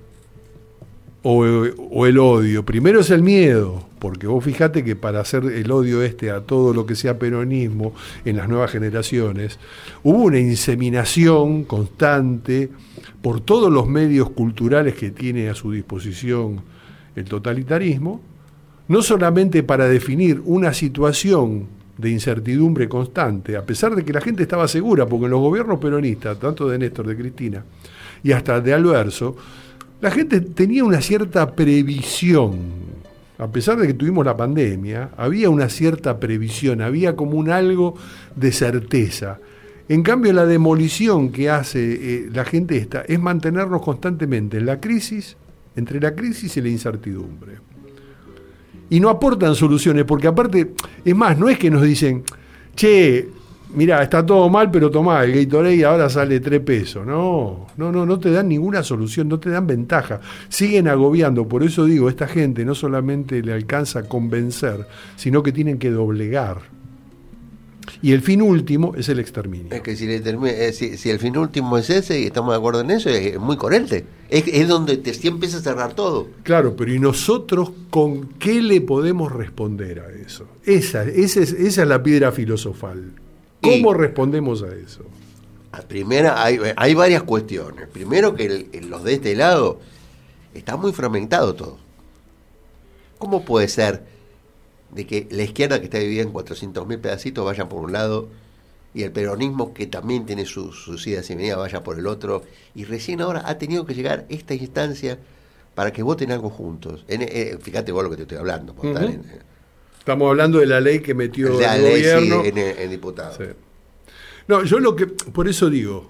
o el odio? Primero es el miedo, porque vos fijate que para hacer el odio a todo lo que sea peronismo en las nuevas generaciones, hubo una inseminación constante por todos los medios culturales que tiene a su disposición el totalitarismo, no solamente para definir una situación de incertidumbre constante, a pesar de que la gente estaba segura, porque en los gobiernos peronistas, tanto de Néstor, de Cristina y hasta de Alberto, la gente tenía una cierta previsión. A pesar de que tuvimos la pandemia, había una cierta previsión, había como un algo de certeza. En cambio, la demolición que hace la gente esta es mantenernos constantemente en la crisis, entre la crisis y la incertidumbre. Y no aportan soluciones, porque aparte, es más, no es que nos dicen, che, mirá, está todo mal, pero tomá, el Gatorade ahora sale 3 pesos. No te dan ninguna solución, no te dan ventaja. Siguen agobiando, por eso digo, esta gente no solamente le alcanza a convencer, sino que tienen que doblegar. Y el fin último es el exterminio. Es que si el fin último es ese, y estamos de acuerdo en eso, es muy coherente. Es donde te empieza a cerrar todo. Claro, pero ¿y nosotros con qué le podemos responder a eso? Esa es la piedra filosofal. ¿Cómo respondemos a eso? Primera, hay varias cuestiones. Primero, que los de este lado está muy fragmentado todo. ¿Cómo puede ser de que la izquierda, que está dividida en 400.000 pedacitos, vaya por un lado, y el peronismo, que también tiene sus idas y venidas, vaya por el otro, y recién ahora ha tenido que llegar esta instancia para que voten algo juntos? Fíjate vos lo que te estoy hablando. Estamos hablando de la ley que metió el gobierno. Sí, en diputado. Sí. No, yo por eso digo,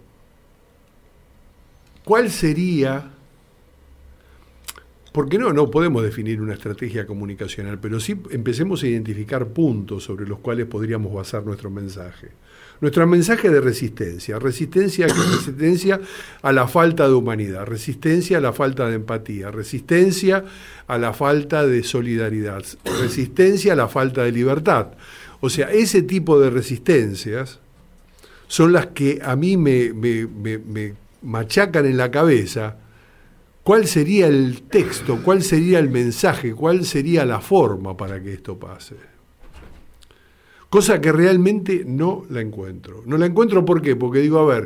¿cuál sería? Porque no podemos definir una estrategia comunicacional, pero sí empecemos a identificar puntos sobre los cuales podríamos basar nuestro mensaje. Nuestro mensaje de resistencia a la falta de humanidad, resistencia a la falta de empatía, resistencia a la falta de solidaridad, resistencia a la falta de libertad. O sea, ese tipo de resistencias son las que a mí me machacan en la cabeza. ¿Cuál sería el texto? ¿Cuál sería el mensaje? ¿Cuál sería la forma para que esto pase? Cosa que realmente no la encuentro. No la encuentro, ¿por qué? Porque digo, a ver,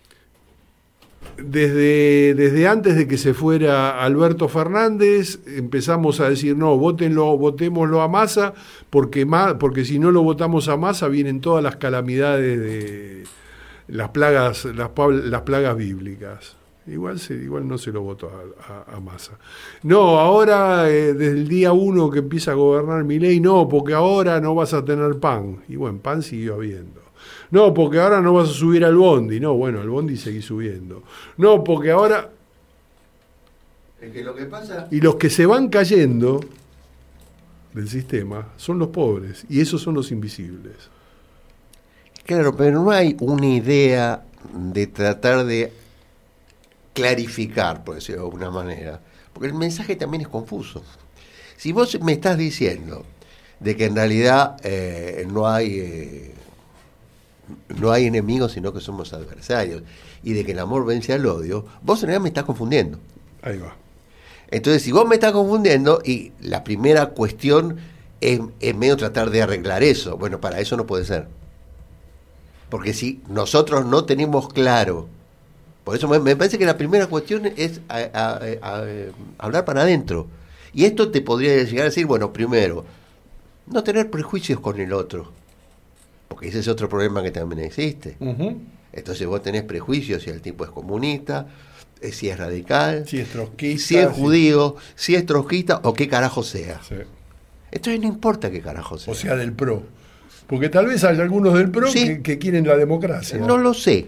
desde antes de que se fuera Alberto Fernández, empezamos a decir, no, votémoslo a Massa, porque si no lo votamos a Massa vienen todas las calamidades de las plagas bíblicas. Igual no se lo votó a Massa. No, ahora desde el día 1 que empieza a gobernar Milei, no, porque ahora no vas a tener pan. Y bueno, pan siguió habiendo. No, porque ahora no vas a subir al bondi. No, bueno, al bondi seguí subiendo. No, porque ahora... Es que lo que pasa... Y los que se van cayendo del sistema son los pobres, y esos son los invisibles. Claro, pero no hay una idea de tratar de clarificar, por decirlo de alguna manera, porque el mensaje también es confuso. Si vos me estás diciendo de que en realidad no hay enemigos, sino que somos adversarios, y de que el amor vence al odio, vos en realidad me estás confundiendo. Ahí va. Entonces, si vos me estás confundiendo, y la primera cuestión es medio tratar de arreglar eso, bueno, para eso no puede ser. Porque si nosotros no tenemos claro, por eso me parece que la primera cuestión es hablar para adentro. Y esto te podría llegar a decir, bueno, primero, no tener prejuicios con el otro, porque ese es otro problema que también existe. Uh-huh. Entonces vos tenés prejuicios si el tipo es comunista, si es radical, si es trotskista, si es judío, si es trotskista o qué carajo sea. Sí. Entonces no importa qué carajo sea. O sea, del PRO. Porque tal vez hay algunos del PRO que quieren la democracia. No lo sé.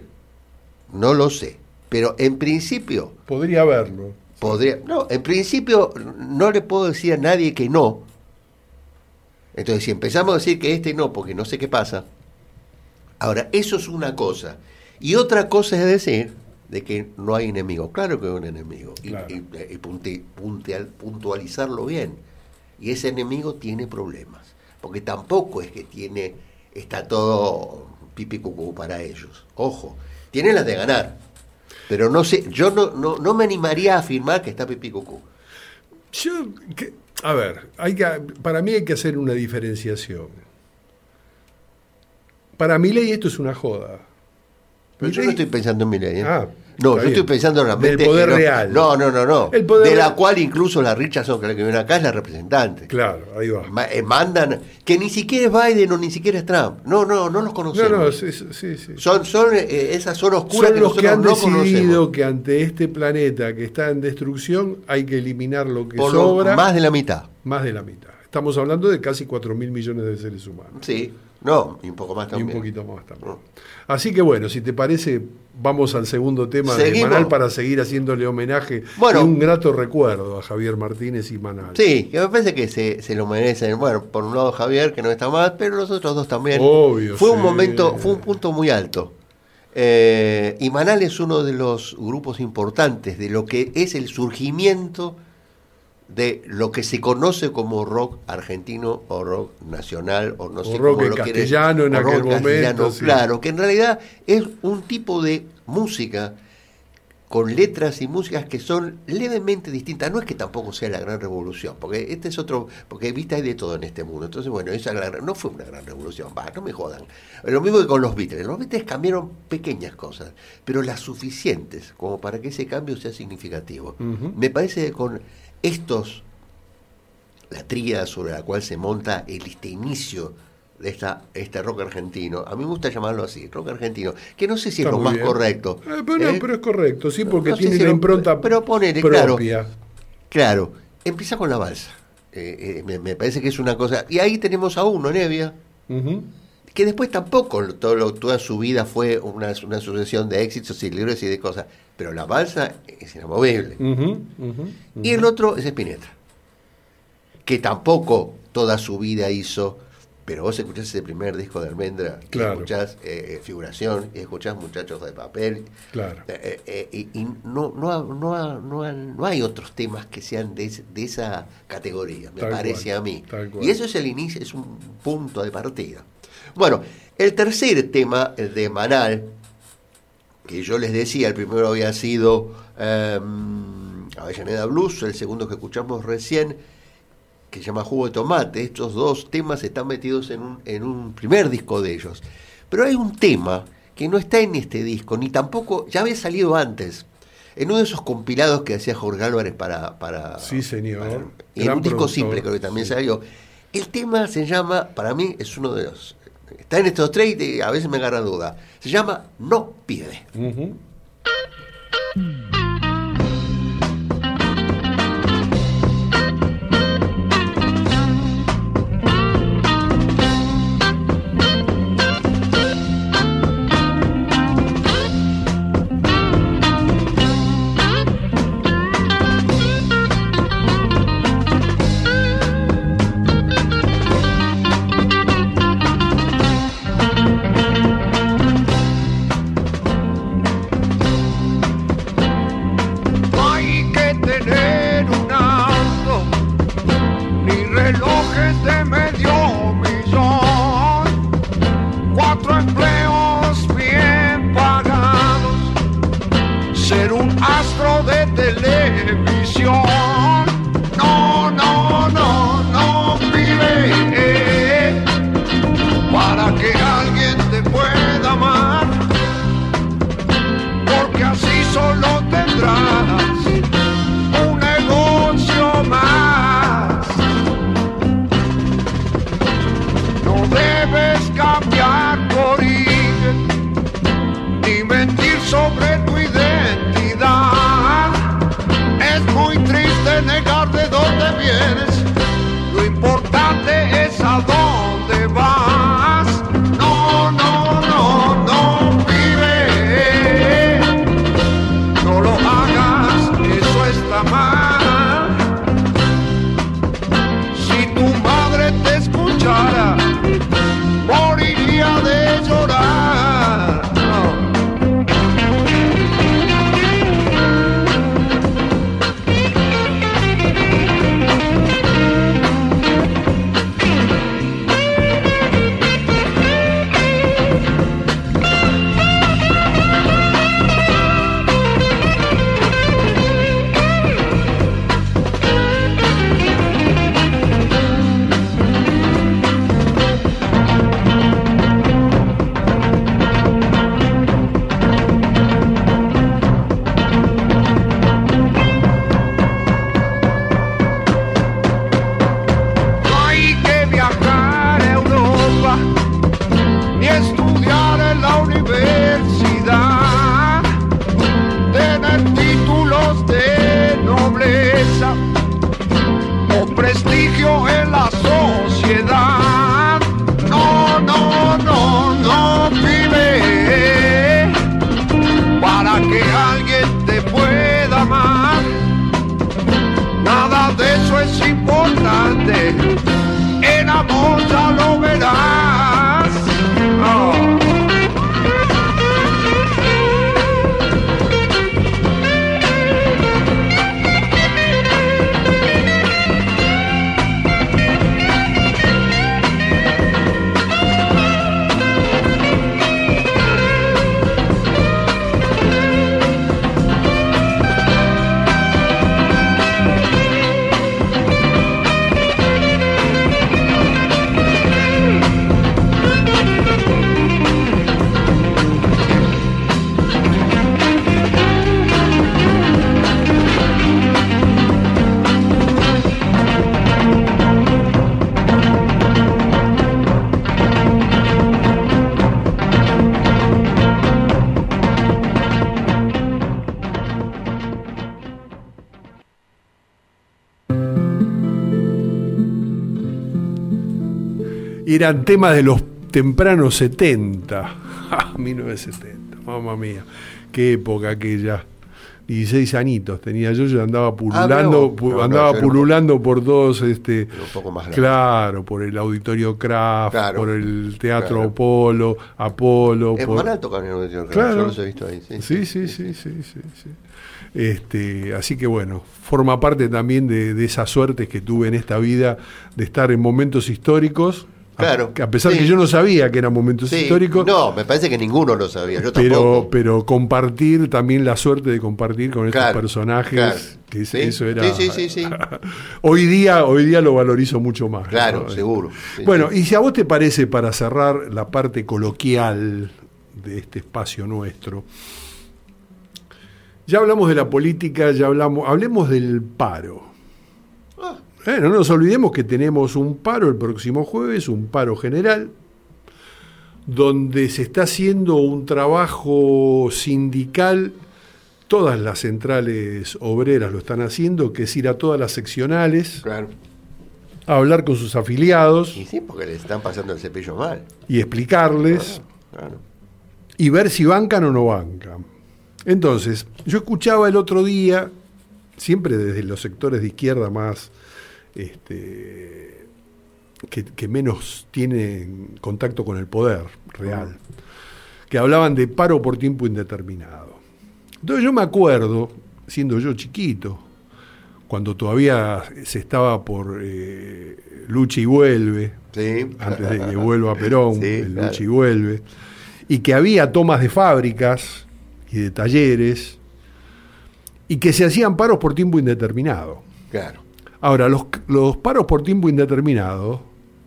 Pero en principio... Podría haberlo. No, en principio no le puedo decir a nadie que no. Entonces, si empezamos a decir que no, porque no sé qué pasa. Ahora, eso es una cosa. Y otra cosa es decir de que no hay enemigo. Claro que hay un enemigo. Claro. Y puntualizarlo bien. Y ese enemigo tiene problemas. Porque tampoco es que está todo pipi cucú para ellos. Ojo, tienen las de ganar. Pero no sé, yo no me animaría a afirmar que está pipí cucú. Para mí hay que hacer una diferenciación. Para Milei esto es una joda. Pero yo no estoy pensando en Milei. Yo estoy pensando realmente del poder real. No. De la cual incluso la Richardson, que viene acá, es la representante. Claro, ahí va. Mandan, que ni siquiera es Biden o ni siquiera es Trump. No los conocemos. Sí. Esas son oscuras son que los que han decidido conocemos. Que ante este planeta que está en destrucción hay que eliminar lo que sobra. Más de la mitad. Más de la mitad. Estamos hablando de casi 4.000 millones de seres humanos. Sí. No, y un poco más también. Y un poquito más también. Así que bueno, si te parece, vamos al segundo tema de Manal para seguir haciéndole homenaje y un grato recuerdo a Javier Martínez y Manal. Sí, que me parece que se lo merecen. Bueno, por un lado Javier, que no está mal, pero los otros dos también. Obvio, fue un momento, fue un punto muy alto. Y Manal es uno de los grupos importantes de lo que es el surgimiento de lo que se conoce como rock argentino o rock nacional o no sé rock cómo lo castellano en aquel momento, claro, que en realidad es un tipo de música con letras y músicas que son levemente distintas. No es que tampoco sea la gran revolución, porque este es otro, porque viste hay de todo en este mundo. Entonces, bueno, esa no fue una gran revolución, no me jodan. Lo mismo que con los Beatles. Los Beatles cambiaron pequeñas cosas, pero las suficientes como para que ese cambio sea significativo. Me parece que con la tríada sobre la cual se monta este inicio de este rock argentino, a mí me gusta llamarlo así, rock argentino, que no sé si es lo más correcto. Pero es correcto, sí, porque tiene una impronta propia. Claro, empieza con la balsa. Me parece que es una cosa, y ahí tenemos a uno, Nevia, que después tampoco toda su vida fue una sucesión de éxitos y libros y de cosas, pero la balsa es inamovible. Y el otro es Spinetta, que tampoco toda su vida hizo, pero vos escuchás ese primer disco de Almendra, claro. Escuchás Figuración, y escuchás Muchachos de Papel, claro. Y no hay otros temas que sean de esa categoría, me parece a mí. Y eso es el inicio, es un punto de partida. Bueno, el tercer tema, el de Manal, que yo les decía, el primero había sido Avellaneda Blues, el segundo que escuchamos recién, que se llama Jugo de Tomate. Estos dos temas están metidos en un primer disco de ellos. Pero hay un tema que no está en este disco, ni tampoco, ya había salido antes, en uno de esos compilados que hacía Jorge Álvarez para sí, señor. Y en un disco simple creo que también salió. El tema se llama, para mí es uno de los, está en estos tres y a veces me agarra duda, se llama No Pide. es importante, el amor ya lo verás. Oh. Eran temas de los tempranos 70. 1970, mamma mía. Qué época aquella. 16 añitos tenía yo andaba pululando, pululando por todos, un poco más grande. Claro, por el Auditorio Kraft, por el Teatro Apolo. Hermanal tocaba en el Auditorio Kraft, claro. Yo los he visto ahí. Sí. Así que bueno, forma parte también de esas suertes que tuve en esta vida de estar en momentos históricos. Claro, a pesar que yo no sabía que eran momentos históricos. No, me parece que ninguno lo sabía, yo tampoco. Pero compartir, también la suerte de compartir con estos personajes, que eso era... Sí. Hoy día lo valorizo mucho más. Claro, ¿no? seguro. Bueno, y si a vos te parece, para cerrar la parte coloquial de este espacio nuestro, ya hablamos de la política, hablemos del paro. No nos olvidemos que tenemos un paro el próximo jueves, un paro general, donde se está haciendo un trabajo sindical, todas las centrales obreras lo están haciendo, que es ir a todas las seccionales, a hablar con sus afiliados. Y sí, porque les están pasando el cepillo mal. Y explicarles, y ver si bancan o no bancan. Entonces, yo escuchaba el otro día, siempre desde los sectores de izquierda más... que menos tienen contacto con el poder real, que hablaban de paro por tiempo indeterminado. Entonces yo me acuerdo, siendo yo chiquito, cuando todavía se estaba por lucha y vuelve, antes de que vuelva Perón, lucha y vuelve, y que había tomas de fábricas y de talleres, y que se hacían paros por tiempo indeterminado. Claro. Ahora, los paros por tiempo indeterminado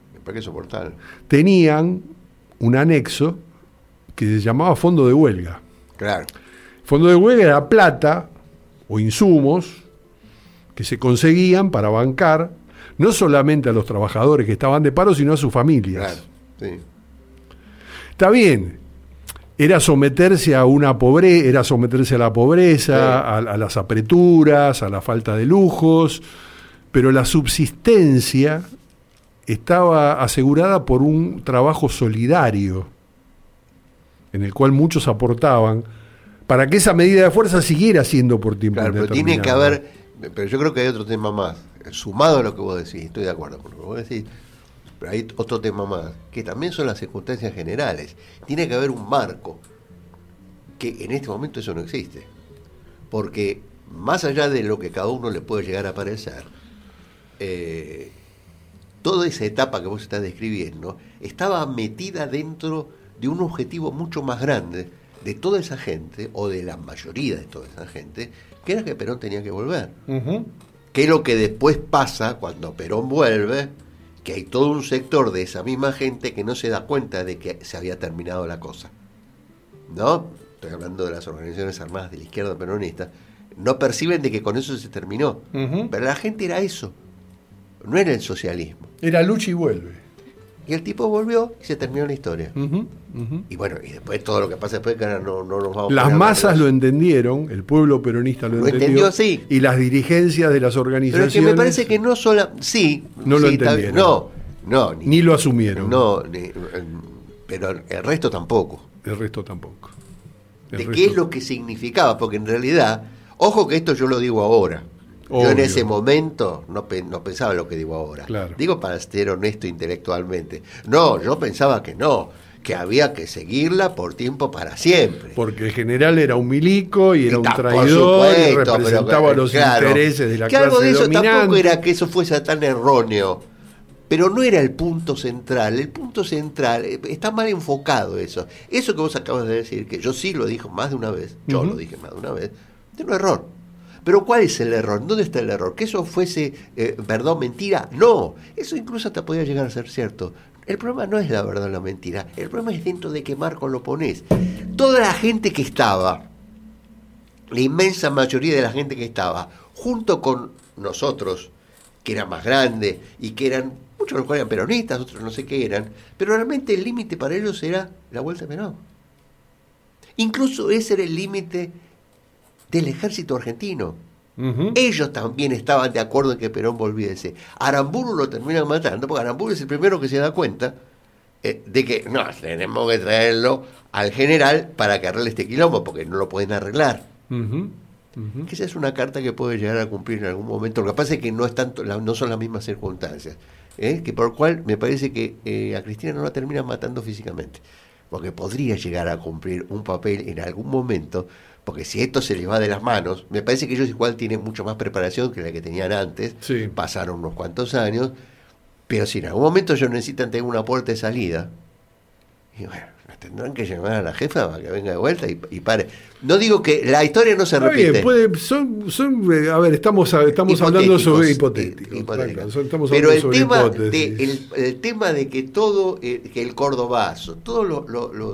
tenían un anexo que se llamaba fondo de huelga. Claro. Fondo de huelga era plata o insumos que se conseguían para bancar no solamente a los trabajadores que estaban de paro, sino a sus familias. Claro, sí. Está bien, era someterse a una pobreza, era someterse a la pobreza, a las apreturas, a la falta de lujos, pero la subsistencia estaba asegurada por un trabajo solidario, en el cual muchos aportaban, para que esa medida de fuerza siguiera siendo por tiempo indeterminado. Pero tiene que haber, pero yo creo que hay otro tema más, sumado a lo que vos decís, estoy de acuerdo con lo que vos decís, pero hay otro tema más, que también son las circunstancias generales. Tiene que haber un marco, que en este momento eso no existe, porque más allá de lo que cada uno le puede llegar a parecer, toda esa etapa que vos estás describiendo estaba metida dentro de un objetivo mucho más grande de toda esa gente, o de la mayoría de toda esa gente, que era que Perón tenía que volver. Que es lo que después pasa cuando Perón vuelve, que hay todo un sector de esa misma gente que no se da cuenta de que se había terminado la cosa. ¿No? Estoy hablando de las organizaciones armadas de la izquierda peronista. No perciben de que con eso se terminó. Pero la gente era eso. No era el socialismo. Era lucha y vuelve. Y el tipo volvió y se terminó la historia. Y bueno, y después todo lo que pasa después, que ahora no nos vamos a... Las masas lo entendieron, el pueblo peronista lo entendió, sí. Y las dirigencias de las organizaciones... Pero es que me parece que no solo... Sí. No lo entendieron. No. Ni lo asumieron. No, pero el resto tampoco. El resto tampoco. ¿Qué es lo que significaba? Porque en realidad, ojo que esto yo lo digo ahora, Yo en ese momento no pensaba lo que digo ahora. Claro. Digo para ser honesto intelectualmente. No, yo pensaba que no, que había que seguirla por tiempo para siempre. Porque el general era un milico y era un traidor, supuesto, y representaba los intereses de la clase algo de eso dominante. Tampoco era que eso fuese tan erróneo, pero no era el punto central. El punto central, está mal enfocado eso. Eso que vos acabas de decir, que yo sí lo dije más de una vez, lo dije más de una vez, es un error. Pero ¿cuál es el error? ¿Dónde está el error? ¿Que eso fuese, mentira? No, eso incluso hasta podría llegar a ser cierto. El problema no es la verdad o la mentira, el problema es dentro de qué marco lo ponés. Toda la gente que estaba, la inmensa mayoría de la gente que estaba, junto con nosotros, que era más grande y que eran, muchos de los cuales eran peronistas, otros no sé qué eran, pero realmente el límite para ellos era la vuelta de Perón. Incluso ese era el límite del ejército argentino. Ellos también estaban de acuerdo en que Perón volviese. Aramburu lo terminan matando, porque Aramburu es el primero que se da cuenta de que no, tenemos que traerlo al general para que arregle este quilombo, porque no lo pueden arreglar. Que esa es una carta que puede llegar a cumplir en algún momento. Lo que pasa es que no es tanto, no son las mismas circunstancias, que por lo cual me parece que a Cristina no la terminan matando físicamente, porque podría llegar a cumplir un papel en algún momento. Porque si esto se les va de las manos, me parece que ellos igual tienen mucho más preparación que la que tenían antes. Sí. Pasaron unos cuantos años, pero si en algún momento ellos necesitan tener una puerta de salida, y bueno, tendrán que llamar a la jefa para que venga de vuelta y pare. No digo que la historia no se repite. Bien, a ver, estamos hablando sobre hipotéticos. Pero el tema de que todo, que el cordobazo, todos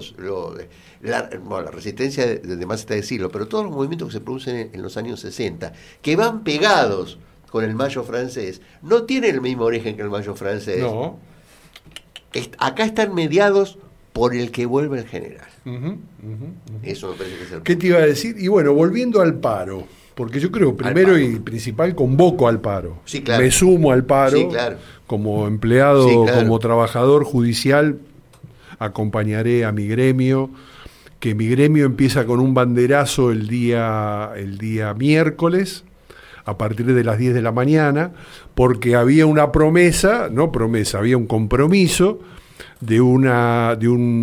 la resistencia de más está decirlo, pero todos los movimientos que se producen en los años 60, que van pegados con el Mayo francés, no tienen el mismo origen que el Mayo francés. No. Acá están mediados por el que vuelve el general. Eso me parece que es el... ¿Qué te iba a decir? Y bueno, volviendo al paro, porque yo creo, primero y principal, convoco al paro. Sí, claro. Me sumo al paro, sí, claro. Como empleado, sí, claro. Como trabajador judicial, acompañaré a mi gremio, que mi gremio empieza con un banderazo el día miércoles, a partir de las 10 de la mañana, porque había una había un compromiso de una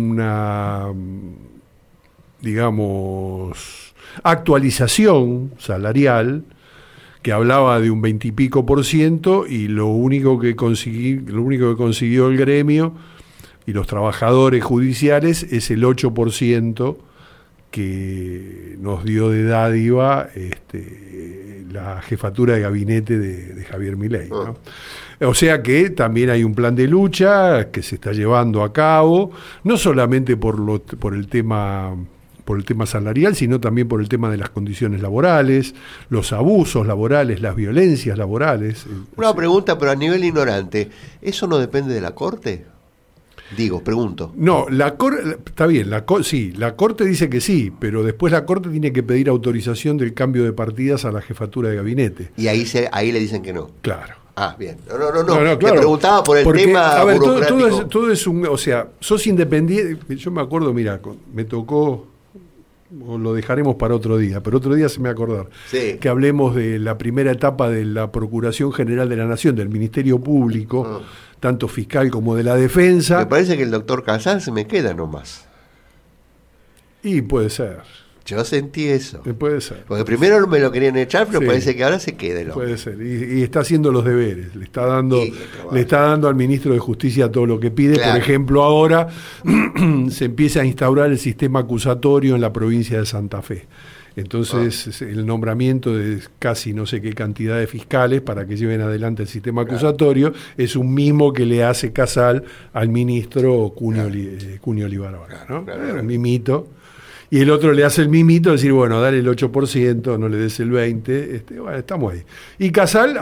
digamos, actualización salarial que hablaba de un 20 y pico %, y lo único que consiguió el gremio y los trabajadores judiciales es el 8% que nos dio de dádiva la jefatura de gabinete de Javier Milei, ¿no? O sea que también hay un plan de lucha que se está llevando a cabo, no solamente por el tema salarial, sino también por el tema de las condiciones laborales, los abusos laborales, las violencias laborales. Una pregunta, pero a nivel ignorante, ¿eso no depende de la Corte? Pregunto. No, la Corte, está bien, la Corte dice que sí, pero después la Corte tiene que pedir autorización del cambio de partidas a la jefatura de gabinete. Y ahí le dicen que no. Claro. Ah, bien. No, claro. Te preguntaba por el tema burocrático. Todo es un... O sea, sos independiente... Yo me acuerdo, mira, me tocó... O lo dejaremos para otro día, pero otro día se me va a acordar. Sí. Que hablemos de la primera etapa de la Procuración General de la Nación, del Ministerio Público, tanto fiscal como de la defensa. Me parece que el doctor Casal se me queda nomás. Y puede ser. Yo sentí eso. Puede ser. Porque primero me lo querían echar, pero parece que ahora se quede. Puede ser. Y está haciendo los deberes. Le está dando al ministro de Justicia todo lo que pide. Claro. Por ejemplo, ahora se empieza a instaurar el sistema acusatorio en la provincia de Santa Fe. Entonces, el nombramiento de casi no sé qué cantidad de fiscales para que lleven adelante el sistema acusatorio es un mimo que le hace Casal al ministro Cunio Libarona, ¿no? Un mimito. Y el otro le hace el mimito, decir, bueno, dale el 8%, no le des el 20%, bueno, estamos ahí. Y Casal,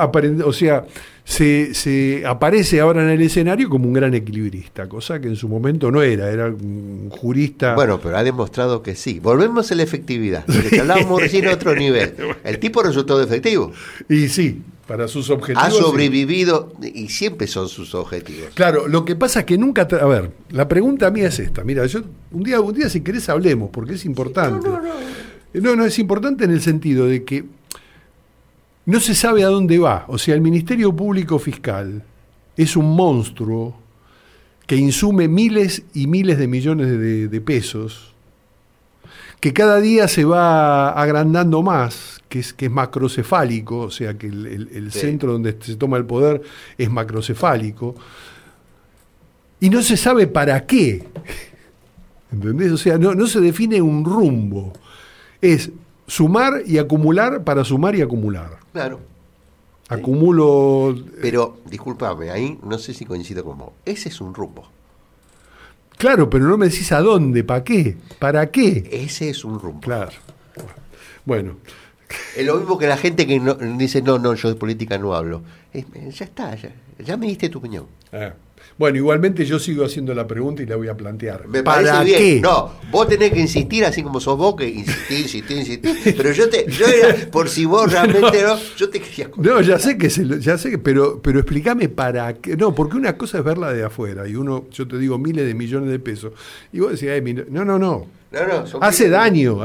se aparece ahora en el escenario como un gran equilibrista, cosa que en su momento no era un jurista. Bueno, pero ha demostrado que sí. Volvemos a la efectividad, que hablábamos recién a otro nivel. El tipo resultó efectivo. Y sí, para sus objetivos. Ha sobrevivido, y siempre son sus objetivos. Claro, lo que pasa es que nunca... A ver, la pregunta mía es esta. Mira, yo un día si querés hablemos, porque es importante. No, es importante en el sentido de que no se sabe a dónde va. O sea, el Ministerio Público Fiscal es un monstruo que insume miles y miles de millones de pesos, que cada día se va agrandando más, que es macrocefálico, o sea que el centro donde se toma el poder es macrocefálico, y no se sabe para qué. ¿Entendés? O sea, no se define un rumbo. Es sumar y acumular para sumar y acumular. Claro. Acumulo... Pero, discúlpame, ahí no sé si coincido con vos. Ese es un rumbo. Claro, pero no me decís a dónde, ¿para qué? ¿Para qué? Ese es un rumbo. Claro. Bueno. Es lo mismo que la gente que dice, no, yo de política no hablo. Ya está, ya me diste tu opinión. Bueno, igualmente yo sigo haciendo la pregunta y la voy a plantear. Me parece bien. ¿Qué? No, vos tenés que insistir, así como sos vos, que insistí. Pero yo era, por si vos realmente no, yo te quería contar. No, ya sé que, pero explícame para qué. No, porque una cosa es verla de afuera, y yo te digo miles de millones de pesos, y vos decís, no. Hace daño,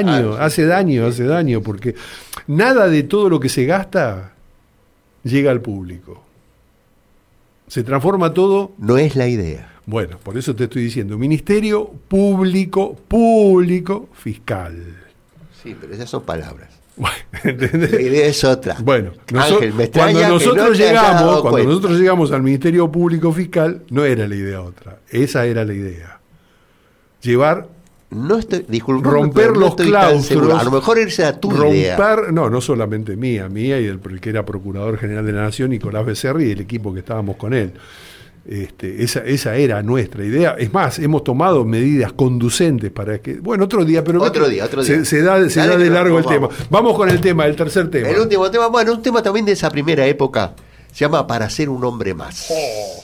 porque nada de todo lo que se gasta llega al público. Se transforma todo. No es la idea. Bueno, por eso te estoy diciendo, Ministerio Público Fiscal. Sí, pero esas son palabras. ¿Entendés? La idea es otra. Bueno, Ángel, me cuando nosotros llegamos al Ministerio Público Fiscal, no era la idea otra. Esa era la idea. Llevar... romper los claustros. A lo mejor irse a tu idea. No solamente mía y el que era Procurador General de la Nación, Nicolás Becerra, y el equipo que estábamos con él. Esa era nuestra idea. Es más, hemos tomado medidas conducentes para que... Bueno, otro día. Se da de largo el tema. Vamos con el tercer tema. El último tema, bueno, un tema también de esa primera época. Se llama Para ser un hombre más.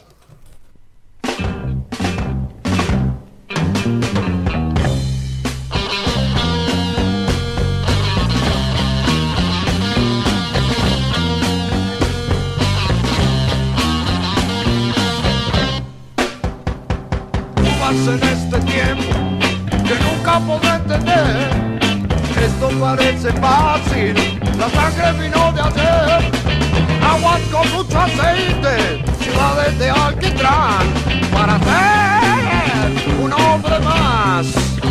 En este tiempo que nunca podré entender. Esto parece fácil, la sangre vino de ayer. Aguas con mucho aceite, ciudades de alquitrán, para ser un hombre más.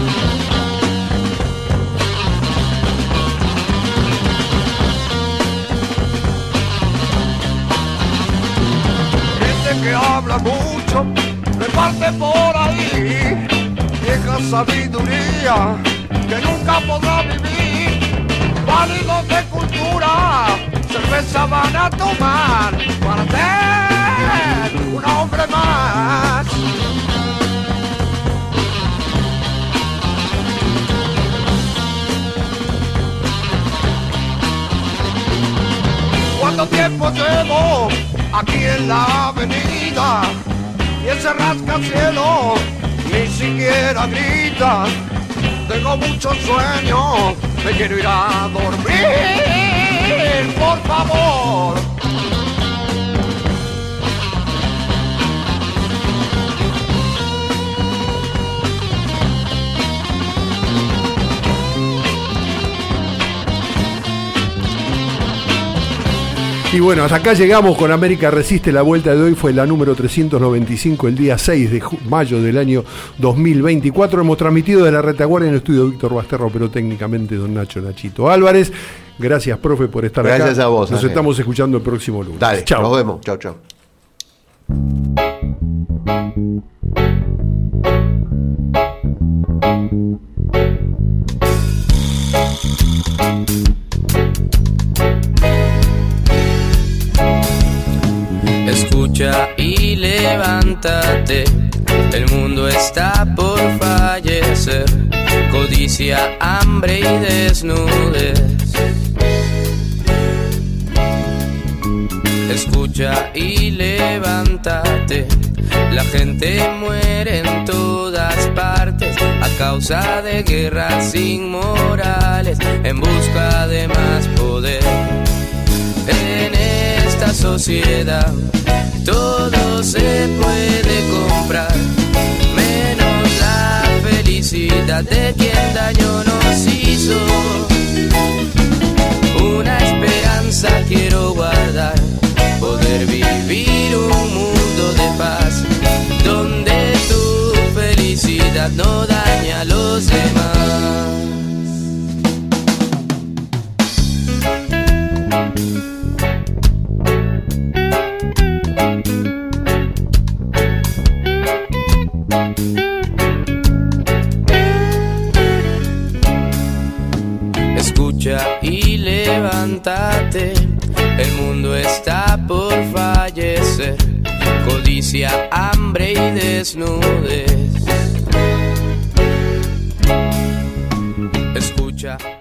Gente que habla mucho, reparte por ahí vieja sabiduría que nunca podrá vivir. Válidos de cultura, cerveza van a tomar para ser un hombre más. ¿Cuánto tiempo llevo aquí en la avenida? Y ese rascacielo ni siquiera grita. Tengo mucho sueño, me quiero ir a dormir, por favor. Y bueno, hasta acá llegamos con América Resiste. La vuelta de hoy fue la número 395, el día 6 de mayo del año 2024. Hemos transmitido de la retaguardia en el estudio Víctor Basterro, pero técnicamente don Nachito Álvarez. Gracias, profe, por estar acá. Gracias a vos. Nos estamos escuchando el próximo lunes. Dale, chao. Nos vemos. Chao. Escucha y levántate, el mundo está por fallecer. Codicia, hambre y desnudez. Escucha y levántate, la gente muere en todas partes a causa de guerras inmorales en busca de más poder. En esta sociedad todo se puede comprar, menos la felicidad de quien daño nos hizo. Una esperanza esperanza quiero guardar, poder vivir un mundo de paz, donde tu felicidad no dañe a los demás. Escucha y levántate, el mundo está por fallecer, codicia, hambre y desnudez. Escucha.